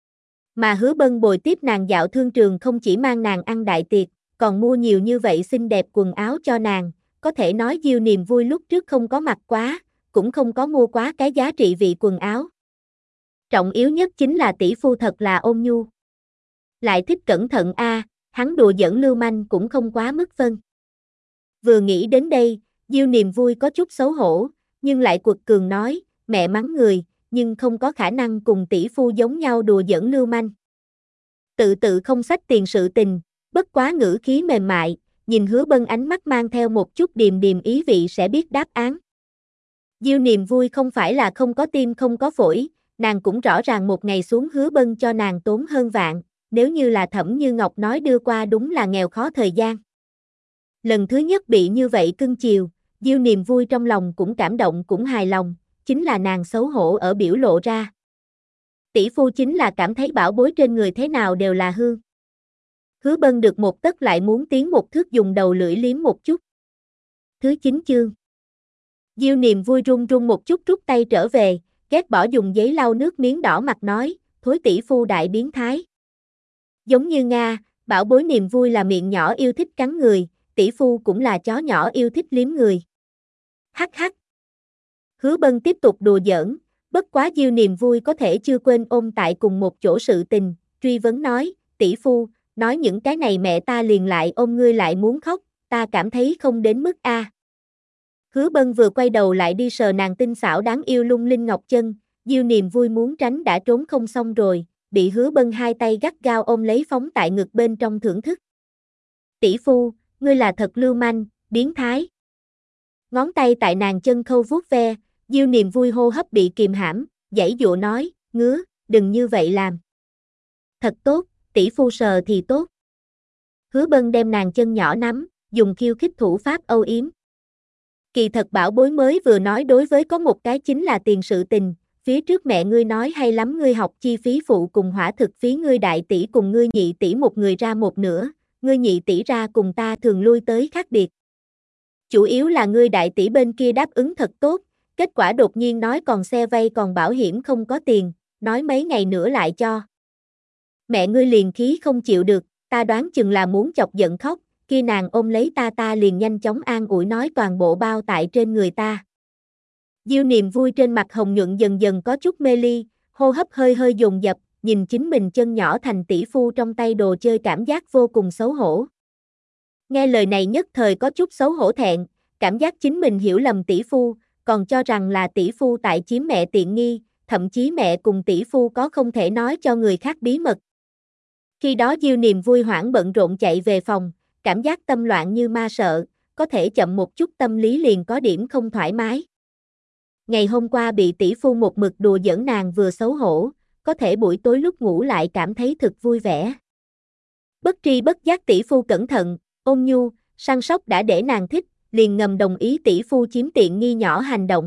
Mà Hứa Bân bồi tiếp nàng dạo thương trường không chỉ mang nàng ăn đại tiệc, còn mua nhiều như vậy xinh đẹp quần áo cho nàng, có thể nói Diêu Niềm vui lúc trước không có mặc quá, cũng không có mua quá cái giá trị vị quần áo. Trọng yếu nhất chính là tỷ phu thật là ôn nhu. Lại thích cẩn thận hắn đùa giỡn lưu manh cũng không quá mức phân. Vừa nghĩ đến đây, Diêu Niềm vui có chút xấu hổ, nhưng lại quật cường nói, mẹ mắng người, nhưng không có khả năng cùng tỷ phu giống nhau đùa giỡn lưu manh. Tự không xách tiền sự tình, bất quá ngữ khí mềm mại, nhìn Hứa Bân ánh mắt mang theo một chút điềm điềm ý vị sẽ biết đáp án. Diêu Niềm vui không phải là không có tim không có phổi, nàng cũng rõ ràng một ngày xuống Hứa Bân cho nàng tốn hơn vạn, nếu như là Thẩm Như Ngọc nói đưa qua đúng là nghèo khó thời gian. Lần thứ nhất bị như vậy cưng chiều, Diêu Niềm vui trong lòng cũng cảm động cũng hài lòng, chính là nàng xấu hổ ở biểu lộ ra. Tỷ phu chính là cảm thấy bảo bối trên người thế nào đều là hương. Hứa Bân được một tấc lại muốn tiến một thước dùng đầu lưỡi liếm một chút. Thứ 9 chương. Diêu Niềm vui run run một chút rút tay trở về, ghét bỏ dùng giấy lau nước miếng đỏ mặt nói, thối tỷ phu đại biến thái. Giống như Nga, bảo bối Niềm vui là miệng nhỏ yêu thích cắn người, tỷ phu cũng là chó nhỏ yêu thích liếm người. Hắc hắc. Hứa Bân tiếp tục đùa giỡn, bất quá Diêu Niềm vui có thể chưa quên ôm tại cùng một chỗ sự tình, truy vấn nói, tỷ phu, nói những cái này mẹ ta liền lại ôm ngươi lại muốn khóc, ta cảm thấy không đến mức Hứa Bân vừa quay đầu lại đi sờ nàng tinh xảo đáng yêu lung linh ngọc chân, Diêu Niềm vui muốn tránh đã trốn không xong rồi, bị Hứa Bân hai tay gắt gao ôm lấy phóng tại ngực bên trong thưởng thức. Tỷ phu, ngươi là thật lưu manh, biến thái. Ngón tay tại nàng chân khâu vuốt ve, Diêu Niềm vui hô hấp bị kìm hãm, giãy dụa nói, ngứa, đừng như vậy làm. Thật tốt, tỷ phu sờ thì tốt. Hứa Bân đem nàng chân nhỏ nắm, dùng khiêu khích thủ pháp âu yếm. Kỳ thật bảo bối mới vừa nói đối với có một cái chính là tiền sự tình, phía trước mẹ ngươi nói hay lắm ngươi học chi phí phụ cùng hỏa thực phí ngươi đại tỷ cùng ngươi nhị tỷ một người ra một nửa, ngươi nhị tỷ ra cùng ta thường lui tới khác biệt. Chủ yếu là ngươi đại tỷ bên kia đáp ứng thật tốt, kết quả đột nhiên nói còn xe vay còn bảo hiểm không có tiền, nói mấy ngày nữa lại cho. Mẹ ngươi liền khí không chịu được, ta đoán chừng là muốn chọc giận khóc, khi nàng ôm lấy ta liền nhanh chóng an ủi nói toàn bộ bao tại trên người ta. Diêu Niềm vui trên mặt hồng nhuận dần dần có chút mê ly, hô hấp hơi hơi dồn dập, nhìn chính mình chân nhỏ thành tỷ phu trong tay đồ chơi cảm giác vô cùng xấu hổ. Nghe lời này nhất thời có chút xấu hổ thẹn, cảm giác chính mình hiểu lầm tỷ phu, còn cho rằng là tỷ phu tại chiếm mẹ tiện nghi, thậm chí mẹ cùng tỷ phu có không thể nói cho người khác bí mật. Khi đó Diêu Niềm vui hoảng bận rộn chạy về phòng, cảm giác tâm loạn như ma sợ, có thể chậm một chút tâm lý liền có điểm không thoải mái. ngày hôm qua bị tỷ phu một mực đùa giỡn nàng vừa xấu hổ, có thể buổi tối lúc ngủ lại cảm thấy thực vui vẻ. Bất tri bất giác tỷ phu cẩn thận, ôn nhu, săn sóc đã để nàng thích, liền ngầm đồng ý tỷ phu chiếm tiện nghi nhỏ hành động.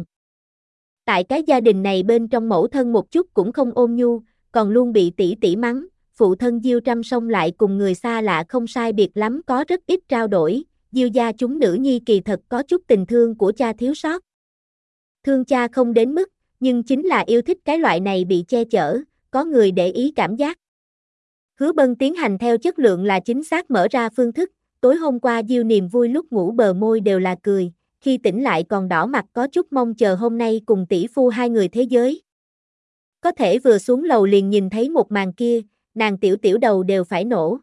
Tại cái gia đình này bên trong mẫu thân một chút cũng không ôn nhu, còn luôn bị tỷ tỷ mắng, phụ thân Diêu Trăm song lại cùng người xa lạ không sai biệt lắm có rất ít trao đổi, Diêu gia chúng nữ nhi kỳ thật có chút tình thương của cha thiếu sót. Thương cha không đến mức, nhưng chính là yêu thích cái loại này bị che chở, có người để ý cảm giác. Hứa Bân tiến hành theo chất lượng là chính xác mở ra phương thức, tối hôm qua Diêu Niềm Vui lúc ngủ bờ môi đều là cười, khi tỉnh lại còn đỏ mặt có chút mong chờ hôm nay cùng tỷ phu hai người thế giới. Có thể vừa xuống lầu liền nhìn thấy một màn kia, nàng tiểu tiểu đầu đều phải nổ.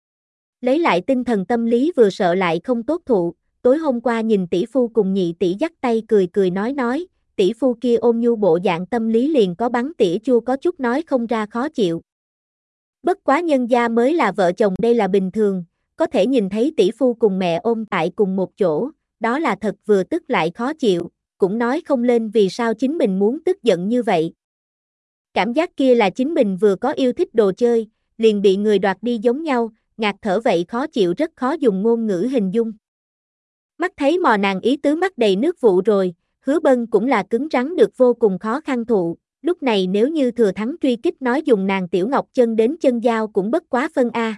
Lấy lại tinh thần tâm lý vừa sợ lại không tốt thụ, tối hôm qua nhìn tỷ phu cùng nhị tỷ dắt tay cười cười nói, tỷ phu kia ôn nhu bộ dạng tâm lý liền có bắn tỉa chua có chút nói không ra khó chịu. Bất quá nhân gia mới là vợ chồng đây là bình thường, có thể nhìn thấy tỷ phu cùng mẹ ôm tại cùng một chỗ, đó là thật vừa tức lại khó chịu, cũng nói không lên vì sao chính mình muốn tức giận như vậy. Cảm giác kia là chính mình vừa có yêu thích đồ chơi, liền bị người đoạt đi giống nhau, ngạt thở vậy khó chịu rất khó dùng ngôn ngữ hình dung. Mắt thấy mò nàng ý tứ mắt đầy nước vụ rồi, Hứa Bân cũng là cứng rắn được vô cùng khó khăn thụ, lúc này nếu như thừa thắng truy kích nói dùng nàng tiểu ngọc chân đến chân dao cũng bất quá phân a.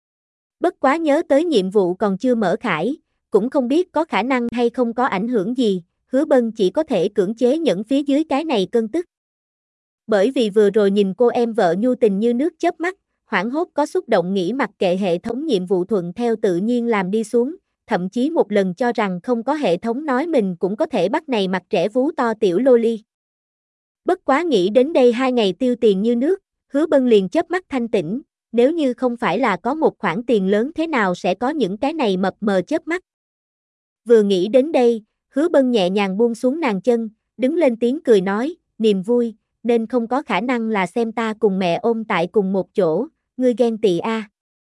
Bất quá nhớ tới nhiệm vụ còn chưa mở khải, cũng không biết có khả năng hay không có ảnh hưởng gì, Hứa Bân chỉ có thể cưỡng chế nhẫn phía dưới cái này cơn tức. Bởi vì vừa rồi nhìn cô em vợ nhu tình như nước chớp mắt, hoảng hốt có xúc động nghĩ mặc kệ hệ thống nhiệm vụ thuận theo tự nhiên làm đi xuống, thậm chí một lần cho rằng không có hệ thống nói mình cũng có thể bắt này mặt trẻ vú to tiểu loli. Bất quá nghĩ đến đây 2 ngày tiêu tiền như nước, Hứa Bân liền chớp mắt thanh tỉnh, nếu như không phải là có một khoản tiền lớn thế nào sẽ có những cái này mập mờ chớp mắt. Vừa nghĩ đến đây, Hứa Bân nhẹ nhàng buông xuống nàng chân, đứng lên tiếng cười nói, Niềm Vui, nên không có khả năng là xem ta cùng mẹ ôm tại cùng một chỗ, ngươi ghen tị a.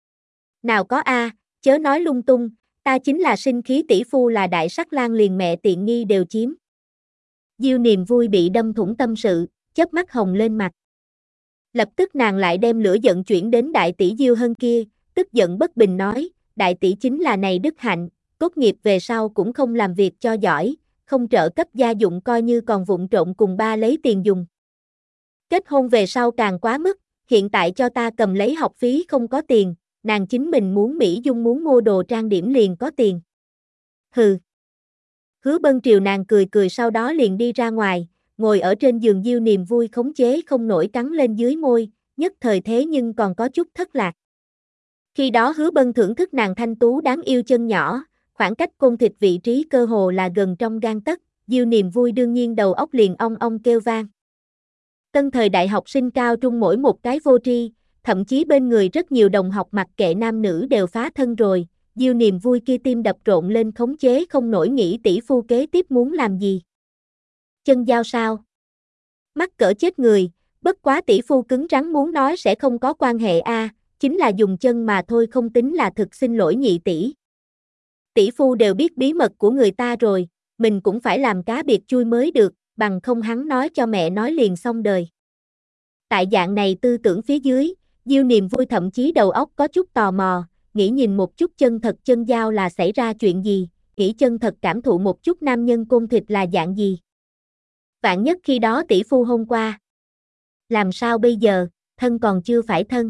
Nào có a, chớ nói lung tung, ta chính là sinh khí tỷ phu là đại sắc lang liền mẹ tiện nghi đều chiếm. Diêu Niềm Vui bị đâm thủng tâm sự, chớp mắt hồng lên mặt. Lập tức nàng lại đem lửa giận chuyển đến đại tỷ Diêu Hân kia, tức giận bất bình nói, đại tỷ chính là này đức hạnh, tốt nghiệp về sau cũng không làm việc cho giỏi, không trợ cấp gia dụng coi như còn vụng trộn cùng ba lấy tiền dùng. Kết hôn về sau càng quá mức, hiện tại cho ta cầm lấy học phí không có tiền, nàng chính mình muốn Mỹ Dung muốn mua đồ trang điểm liền có tiền. Hừ. Hứa Bân triều nàng cười cười sau đó liền đi ra ngoài, ngồi ở trên giường Diêu Niềm Vui khống chế không nổi cắn lên dưới môi, nhất thời thế nhưng còn có chút thất lạc. Khi đó Hứa Bân thưởng thức nàng thanh tú đáng yêu chân nhỏ, khoảng cách côn thịt vị trí cơ hồ là gần trong gang tấc, Diêu Niềm Vui đương nhiên đầu óc liền ong ong kêu vang. Tân thời đại học sinh cao trung mỗi một cái vô tri, thậm chí bên người rất nhiều đồng học mặc kệ nam nữ đều phá thân rồi, Diêu Niềm Vui kia tim đập rộn lên khống chế không nổi nghĩ tỷ phu kế tiếp muốn làm gì. Chân dao sao? Mắc cỡ chết người, bất quá tỷ phu cứng rắn muốn nói sẽ không có quan hệ a, chính là dùng chân mà thôi không tính là thực xin lỗi nhị tỷ. Tỷ phu đều biết bí mật của người ta rồi, mình cũng phải làm cá biệt chui mới được, bằng không hắn nói cho mẹ nói liền xong đời. Tại dạng này tư tưởng phía dưới, Diêu Niềm Vui thậm chí đầu óc có chút tò mò, nghĩ nhìn một chút chân thật chân dao là xảy ra chuyện gì, nghĩ chân thật cảm thụ một chút nam nhân côn thịt là dạng gì. Vạn nhất khi đó tỷ phu hôm qua. Làm sao bây giờ, thân còn chưa phải thân.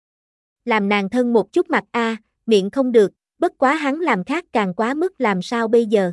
Làm nàng thân một chút mặt a, miệng không được, bất quá hắn làm khác càng quá mức làm sao bây giờ.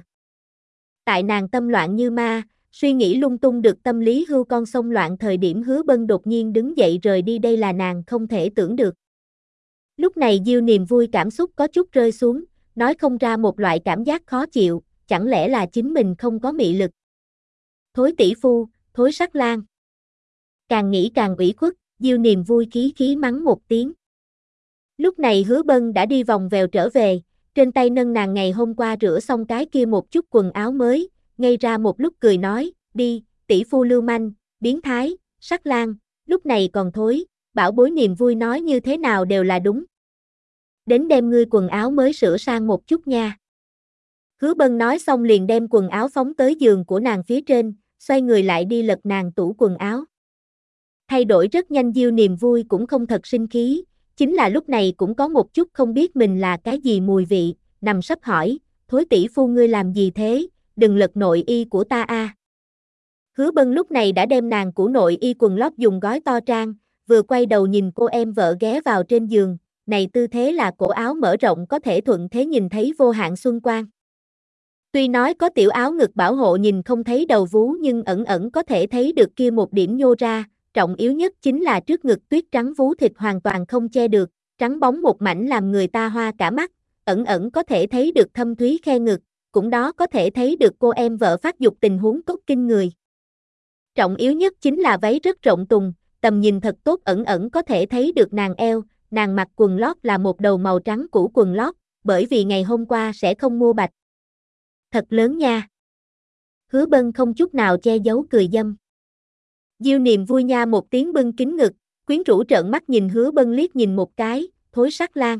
Tại nàng tâm loạn như ma, suy nghĩ lung tung được tâm lý hưu con sông loạn thời điểm Hứa Bân đột nhiên đứng dậy rời đi đây là nàng không thể tưởng được. Lúc này Diêu Niềm Vui cảm xúc có chút rơi xuống, nói không ra một loại cảm giác khó chịu, chẳng lẽ là chính mình không có mị lực. Thối tỷ phu, thối sắc lang. Càng nghĩ càng ủy khuất, Diêu Niềm Vui khí khí mắng một tiếng. Lúc này Hứa Bân đã đi vòng vèo trở về, trên tay nâng nàng ngày hôm qua rửa xong cái kia một chút quần áo mới, ngây ra một lúc cười nói, đi, tỷ phu lưu manh, biến thái, sắc lang, lúc này còn thối, bảo bối Niềm Vui nói như thế nào đều là đúng. Đến đem ngươi quần áo mới sửa sang một chút nha. Hứa Bân nói xong liền đem quần áo phóng tới giường của nàng phía trên, xoay người lại đi lật nàng tủ quần áo. Thay đổi rất nhanh Diêu Niềm Vui cũng không thật sinh khí, chính là lúc này cũng có một chút không biết mình là cái gì mùi vị, nằm sấp hỏi, thối tỷ phu ngươi làm gì thế, đừng lật nội y của ta a. Hứa Bân lúc này đã đem nàng của nội y quần lót dùng gói to trang, vừa quay đầu nhìn cô em vợ ghé vào trên giường, này tư thế là cổ áo mở rộng có thể thuận thế nhìn thấy vô hạn xuân quang. Tuy nói có tiểu áo ngực bảo hộ nhìn không thấy đầu vú nhưng ẩn ẩn có thể thấy được kia một điểm nhô ra, trọng yếu nhất chính là trước ngực tuyết trắng vú thịt hoàn toàn không che được, trắng bóng một mảnh làm người ta hoa cả mắt, ẩn ẩn có thể thấy được thâm thúy khe ngực, cũng đó có thể thấy được cô em vợ phát dục tình huống tốt kinh người. Trọng yếu nhất chính là váy rất rộng tùng, tầm nhìn thật tốt ẩn ẩn có thể thấy được nàng eo, nàng mặc quần lót là một đầu màu trắng cũ quần lót, bởi vì ngày hôm qua sẽ không mua bạch. Thật lớn nha. Hứa Bân không chút nào che giấu cười dâm. Diêu Niềm Vui nha một tiếng bưng kín ngực, quyến rũ trợn mắt nhìn Hứa Bân liếc nhìn một cái, thối sắc lang.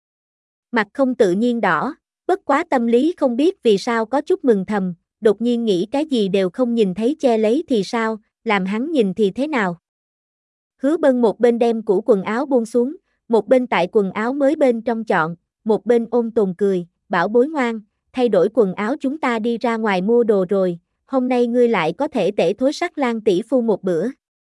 Mặt không tự nhiên đỏ, bất quá tâm lý không biết vì sao có chút mừng thầm, đột nhiên nghĩ cái gì đều không nhìn thấy che lấy thì sao, làm hắn nhìn thì thế nào. Hứa Bân một bên đem cũ quần áo buông xuống, một bên tại quần áo mới bên trong chọn, một bên ôn tồn cười, bảo bối ngoan, thay đổi quần áo chúng ta đi ra ngoài mua đồ rồi, hôm nay ngươi lại có thể tể thối sắc lang tỷ phu một bữa.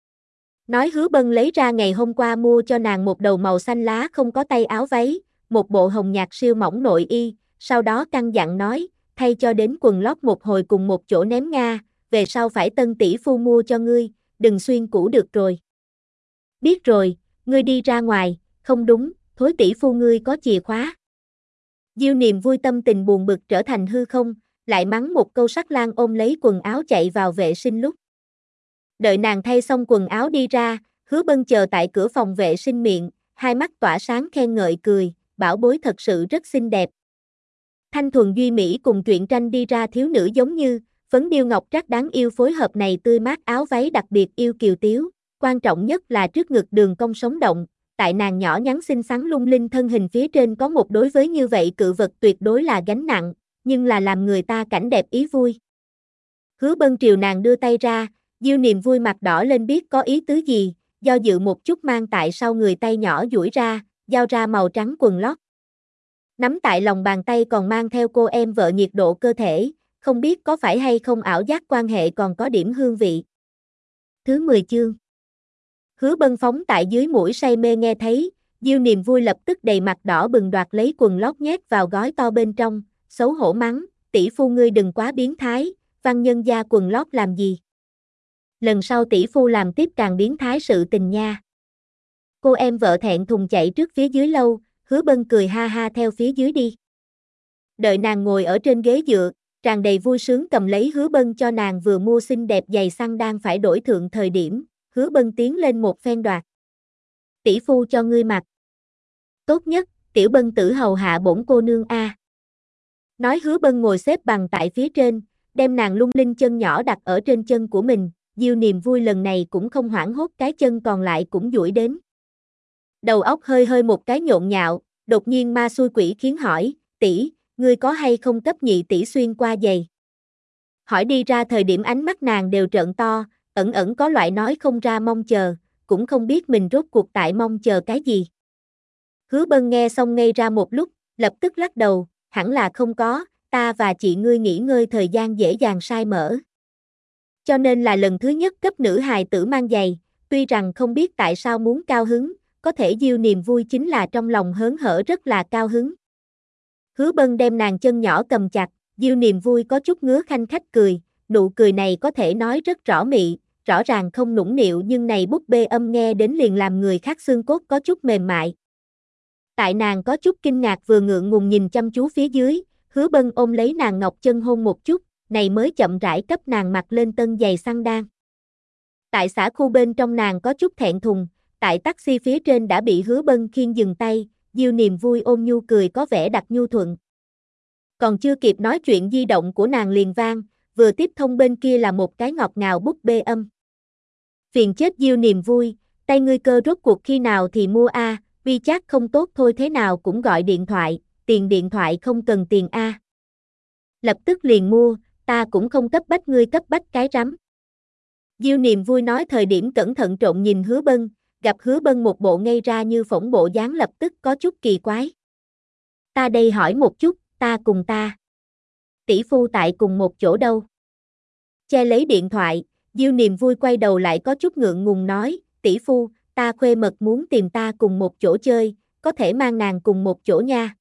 Nói Hứa Bân lấy ra ngày hôm qua mua cho nàng một đầu màu xanh lá không có tay áo váy, một bộ hồng nhạt siêu mỏng nội y, sau đó căn dặn nói, thay cho đến quần lót một hồi cùng một chỗ ném Nga, về sau phải tân tỷ phu mua cho ngươi, đừng xuyên cũ được rồi. Biết rồi, ngươi đi ra ngoài, không đúng, thối tỷ phu ngươi có chìa khóa. Diêu Niềm Vui tâm tình buồn bực trở thành hư không, lại mắng một câu sắc lang ôm lấy quần áo chạy vào vệ sinh lúc. Đợi nàng thay xong quần áo đi ra, Hứa Bân chờ tại cửa phòng vệ sinh miệng, hai mắt tỏa sáng khen ngợi cười, bảo bối thật sự rất xinh đẹp. Thanh thuần duy mỹ cùng truyện tranh đi ra thiếu nữ giống như, phấn điêu ngọc trác đáng yêu phối hợp này tươi mát áo váy đặc biệt yêu kiều tiếu, quan trọng nhất là trước ngực đường cong sống động, tại nàng nhỏ nhắn xinh xắn lung linh thân hình phía trên có một đối với như vậy cự vật tuyệt đối là gánh nặng, nhưng là làm người ta cảnh đẹp ý vui. Hứa Bân triều nàng đưa tay ra, Diêu Niềm Vui mặt đỏ lên biết có ý tứ gì, do dự một chút mang tại sau người tay nhỏ duỗi ra, giao ra màu trắng quần lót. Nắm tại lòng bàn tay còn mang theo cô em vợ nhiệt độ cơ thể, không biết có phải hay không ảo giác quan hệ còn có điểm hương vị. Thứ 10 chương. Hứa Bân phóng tại dưới mũi say mê nghe thấy, Diêu Niềm Vui lập tức đầy mặt đỏ bừng đoạt lấy quần lót nhét vào gói to bên trong, xấu hổ mắng, tỷ phu ngươi đừng quá biến thái, văn nhân gia quần lót làm gì. Lần sau tỷ phu làm tiếp càng biến thái sự tình nha. Cô em vợ thẹn thùng chạy trước phía dưới lâu, Hứa Bân cười ha ha theo phía dưới đi. Đợi nàng ngồi ở trên ghế dựa, tràn đầy vui sướng cầm lấy Hứa Bân cho nàng vừa mua xinh đẹp giày xăng đang phải đổi thượng thời điểm, Hứa Bân tiến lên một phen đoạt. Tỷ phu cho ngươi mặc. Tốt nhất, tiểu Bân tử hầu hạ bổn cô nương a. Nói Hứa Bân ngồi xếp bằng tại phía trên, đem nàng lung linh chân nhỏ đặt ở trên chân của mình, Diêu Niềm Vui lần này cũng không hoảng hốt cái chân còn lại cũng duỗi đến. Đầu óc hơi hơi một cái nhộn nhạo, đột nhiên ma xui quỷ khiến hỏi, tỷ, ngươi có hay không cấp nhị tỷ xuyên qua giày? Hỏi đi ra thời điểm ánh mắt nàng đều trợn to, ẩn ẩn có loại nói không ra mong chờ, cũng không biết mình rốt cuộc tại mong chờ cái gì. Hứa Bân nghe xong ngây ra một lúc, lập tức lắc đầu, hẳn là không có, ta và chị ngươi nghỉ ngơi thời gian dễ dàng sai mở. Cho nên là lần thứ nhất cấp nữ hài tử mang giày, tuy rằng không biết tại sao muốn cao hứng, có thể Diêu Niềm Vui chính là trong lòng hớn hở rất là cao hứng. Hứa Bân đem nàng chân nhỏ cầm chặt, Diêu Niềm Vui có chút ngứa khanh khách cười, nụ cười này có thể nói rất rõ mị, rõ ràng không nũng nịu nhưng này búp bê âm nghe đến liền làm người khác xương cốt có chút mềm mại. Tại nàng có chút kinh ngạc vừa ngượng ngùng nhìn chăm chú phía dưới, Hứa Bân ôm lấy nàng ngọc chân hôn một chút, này mới chậm rãi cấp nàng mặc lên tân giày xăng đan. Tại xã khu bên trong nàng có chút thẹn thùng, tại taxi phía trên đã bị Hứa Bân khiêng dừng tay, Diêu Niềm Vui ôm nhu cười có vẻ đặc nhu thuận. Còn chưa kịp nói chuyện di động của nàng liền vang, vừa tiếp thông bên kia là một cái ngọt ngào búp bê âm. Phiền chết Diêu Niềm Vui, tay ngươi cơ rốt cuộc khi nào thì mua a, WeChat không tốt thôi thế nào cũng gọi điện thoại, tiền điện thoại không cần tiền a. Lập tức liền mua, ta cũng không cấp bách ngươi cấp bách cái rắm. Diêu Niềm Vui nói thời điểm cẩn thận trộn nhìn Hứa Bân, gặp Hứa Bân một bộ ngây ra như phỗng bộ dáng lập tức có chút kỳ quái. Ta đây hỏi một chút, ta cùng ta tỷ phu tại cùng một chỗ đâu? Che lấy điện thoại, Diêu Niềm Vui quay đầu lại có chút ngượng ngùng nói, tỷ phu, ta khuê mật muốn tìm ta cùng một chỗ chơi, có thể mang nàng cùng một chỗ nha.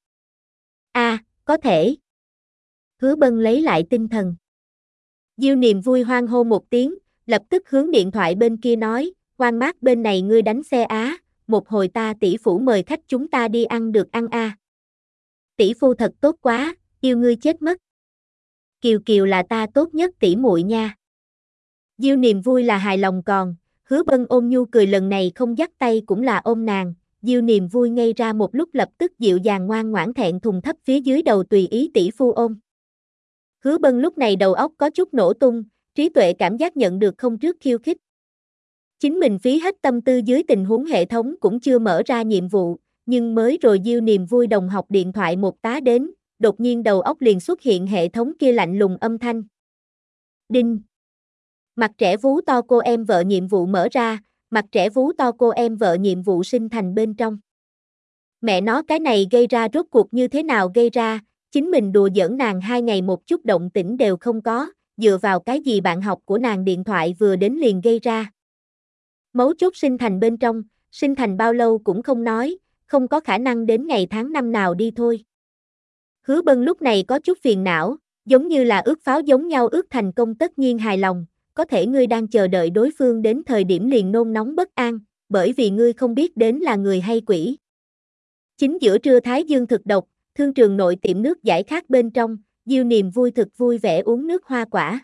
Có thể. Hứa Bân lấy lại tinh thần. Diêu Niềm Vui hoan hô một tiếng, lập tức hướng điện thoại bên kia nói, Quan Mác bên này ngươi đánh xe á, một hồi ta tỷ phủ mời khách chúng ta đi ăn được ăn a. Tỷ phu thật tốt quá, yêu ngươi chết mất. Kiều Kiều là ta tốt nhất tỷ muội nha. Diêu Niềm Vui là hài lòng còn, Hứa Bân ôm nhu cười lần này không dắt tay cũng là ôm nàng, Diêu Niềm Vui ngây ra một lúc lập tức dịu dàng ngoan ngoãn thẹn thùng thấp phía dưới đầu tùy ý tỷ phu ôm. Hứa Bân lúc này đầu óc có chút nổ tung, trí tuệ cảm giác nhận được không trước khiêu khích. Chính mình phí hết tâm tư dưới tình huống hệ thống cũng chưa mở ra nhiệm vụ, nhưng mới rồi Diêu Niềm Vui đồng học điện thoại một tá đến, đột nhiên đầu óc liền xuất hiện hệ thống kia lạnh lùng âm thanh. Đinh. Mặt trẻ vú to cô em vợ nhiệm vụ mở ra, mặt trẻ vú to cô em vợ nhiệm vụ sinh thành bên trong. Mẹ nó cái này gây ra rốt cuộc như thế nào gây ra, chính mình đùa giỡn nàng 2 ngày một chút động tĩnh đều không có, dựa vào cái gì bạn học của nàng điện thoại vừa đến liền gây ra. Mấu chốt sinh thành bên trong, sinh thành bao lâu cũng không nói, không có khả năng đến ngày tháng năm nào đi thôi. Hứa Bân lúc này có chút phiền não, giống như là ước pháo giống nhau ước thành công tất nhiên hài lòng, có thể ngươi đang chờ đợi đối phương đến thời điểm liền nôn nóng bất an, bởi vì ngươi không biết đến là người hay quỷ. Chính giữa trưa Thái Dương thực độc, thương trường nội tiệm nước giải khát bên trong, Diêu Niềm Vui thực vui vẻ uống nước hoa quả.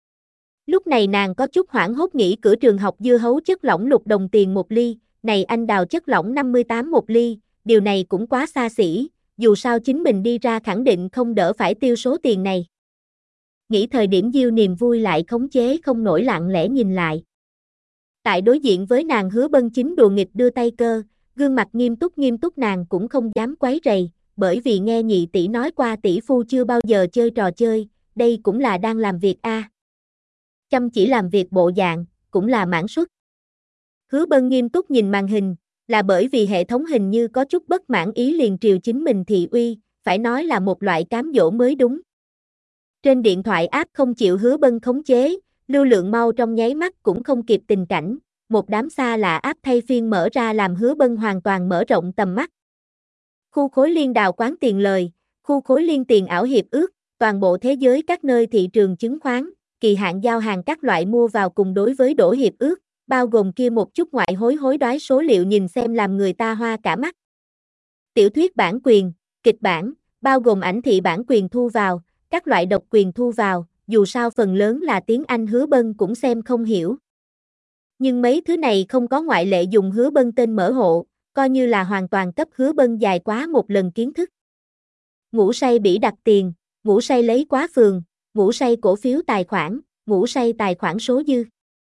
Lúc này nàng có chút hoảng hốt nghĩ cửa trường học dưa hấu chất lỏng lục đồng tiền một ly, này anh đào chất lỏng 58 một ly, điều này cũng quá xa xỉ, dù sao chính mình đi ra khẳng định không đỡ phải tiêu số tiền này. Nghĩ thời điểm Diêu Niềm Vui lại khống chế không nổi lặng lẽ nhìn lại. Tại đối diện với nàng Hứa Bân chính đùa nghịch đưa tay cơ, gương mặt nghiêm túc nàng cũng không dám quấy rầy, bởi vì nghe nhị tỷ nói qua tỷ phu chưa bao giờ chơi trò chơi, đây cũng là đang làm việc a. Chăm chỉ làm việc bộ dạng, cũng là mãn suất. Hứa Bân nghiêm túc nhìn màn hình, là bởi vì hệ thống hình như có chút bất mãn ý liền triều chính mình thị uy, phải nói là một loại cám dỗ mới đúng. Trên điện thoại app không chịu Hứa Bân khống chế, lưu lượng mau trong nháy mắt cũng không kịp tình cảnh, một đám xa lạ app thay phiên mở ra làm Hứa Bân hoàn toàn mở rộng tầm mắt. Khu khối liên đào quán tiền lời, khu khối liên tiền ảo hiệp ước, toàn bộ thế giới các nơi thị trường chứng khoán, kỳ hạn giao hàng các loại mua vào cùng đối với đổ hiệp ước, bao gồm kia một chút ngoại hối đoái số liệu nhìn xem làm người ta hoa cả mắt. Tiểu thuyết bản quyền, kịch bản, bao gồm ảnh thị bản quyền thu vào, các loại độc quyền thu vào, dù sao phần lớn là tiếng Anh Hứa Bân cũng xem không hiểu. Nhưng mấy thứ này không có ngoại lệ dùng Hứa Bân tên mở hộ, coi như là hoàn toàn cấp Hứa Bân dài quá một lần kiến thức. Ngủ say bỉ đặt tiền, ngủ say lấy quá phường, ngủ say cổ phiếu tài khoản, ngủ say tài khoản số dư.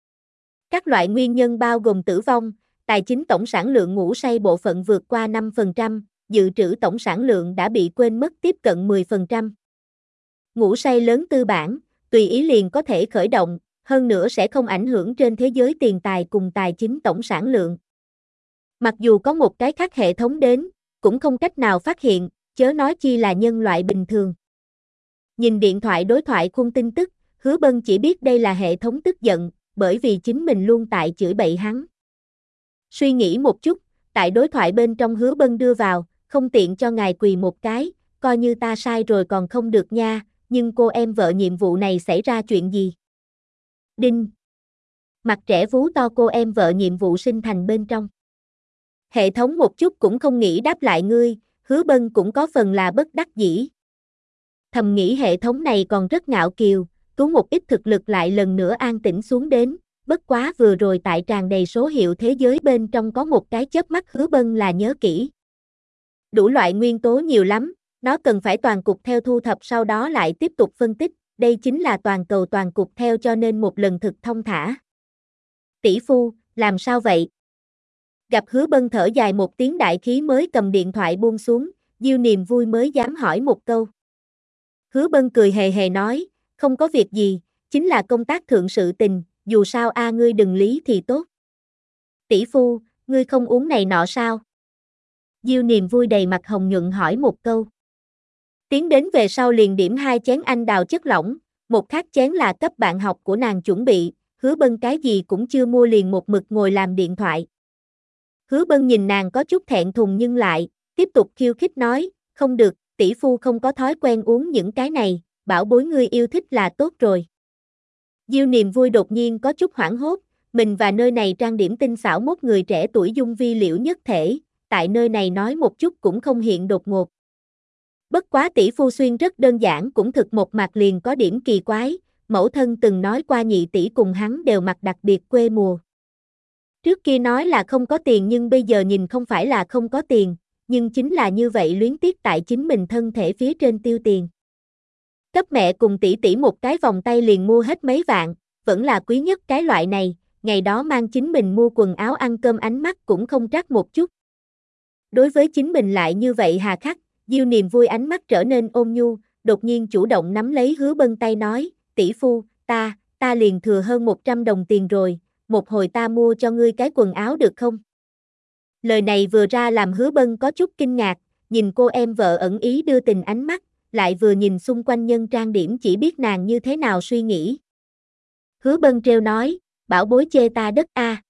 Các loại nguyên nhân bao gồm tử vong, tài chính tổng sản lượng ngủ say bộ phận vượt qua 5%, dự trữ tổng sản lượng đã bị quên mất tiếp cận 10%. Ngủ say lớn tư bản, tùy ý liền có thể khởi động, hơn nữa sẽ không ảnh hưởng trên thế giới tiền tài cùng tài chính tổng sản lượng. Mặc dù có một cái khác hệ thống đến, cũng không cách nào phát hiện, chớ nói chi là nhân loại bình thường. Nhìn điện thoại đối thoại khung tin tức, Hứa Bân chỉ biết đây là hệ thống tức giận, bởi vì chính mình luôn tại chửi bậy hắn. Suy nghĩ một chút, tại đối thoại bên trong Hứa Bân đưa vào, không tiện cho ngài quỳ một cái, coi như ta sai rồi còn không được nha, nhưng cô em vợ nhiệm vụ này xảy ra chuyện gì? Đinh. Mặt trẻ vú to cô em vợ nhiệm vụ sinh thành bên trong. Hệ thống một chút cũng không nghĩ đáp lại ngươi, Hứa Bân cũng có phần là bất đắc dĩ. Thầm nghĩ hệ thống này còn rất ngạo kiều, cứu một ít thực lực lại lần nữa an tĩnh xuống đến, bất quá vừa rồi tại tràn đầy số hiệu thế giới bên trong có một cái chớp mắt Hứa Bân là nhớ kỹ. Đủ loại nguyên tố nhiều lắm, nó cần phải toàn cục theo thu thập sau đó lại tiếp tục phân tích, đây chính là toàn cầu toàn cục theo cho nên một lần thực thông thả. Tỷ phu, làm sao vậy? Gặp Hứa Bân thở dài một tiếng đại khí mới cầm điện thoại buông xuống, Diêu Niềm Vui mới dám hỏi một câu. Hứa Bân cười hề hề nói, không có việc gì, chính là công tác thượng sự tình, dù sao ngươi đừng lý thì tốt. Tỷ phu, ngươi không uống này nọ sao? Diêu Niềm vui đầy mặt hồng nhuận hỏi một câu. Tiến đến về sau liền điểm 2 chén anh đào chất lỏng, một khác chén là cấp bạn học của nàng chuẩn bị, Hứa Bân cái gì cũng chưa mua liền một mực ngồi làm điện thoại. Hứa Bân nhìn nàng có chút thẹn thùng nhưng lại, tiếp tục khiêu khích nói, không được, tỷ phu không có thói quen uống những cái này, bảo bối ngươi yêu thích là tốt rồi. Diêu Niềm vui đột nhiên có chút hoảng hốt, mình và nơi này trang điểm tinh xảo một người trẻ tuổi dung vi liễu nhất thể, tại nơi này nói một chút cũng không hiện đột ngột. Bất quá tỷ phu xuyên rất đơn giản cũng thực một mặt liền có điểm kỳ quái, mẫu thân từng nói qua nhị tỷ cùng hắn đều mặc đặc biệt quê mùa. Trước kia nói là không có tiền nhưng bây giờ nhìn không phải là không có tiền, nhưng chính là như vậy luyến tiếc tại chính mình thân thể phía trên tiêu tiền. Cấp mẹ cùng tỷ tỷ một cái vòng tay liền mua hết mấy vạn, vẫn là quý nhất cái loại này, ngày đó mang chính mình mua quần áo ăn cơm ánh mắt cũng không trắc một chút. Đối với chính mình lại như vậy hà khắc, Diêu Niềm vui ánh mắt trở nên ôn nhu, đột nhiên chủ động nắm lấy Hứa Bân tay nói, tỷ phu, ta liền thừa hơn 100 đồng tiền rồi, một hồi ta mua cho ngươi cái quần áo được không? Lời này vừa ra làm Hứa Bân có chút kinh ngạc, nhìn cô em vợ ẩn ý đưa tình ánh mắt, lại vừa nhìn xung quanh nhân trang điểm chỉ biết nàng như thế nào suy nghĩ. Hứa Bân trêu nói, bảo bối chê ta đất a.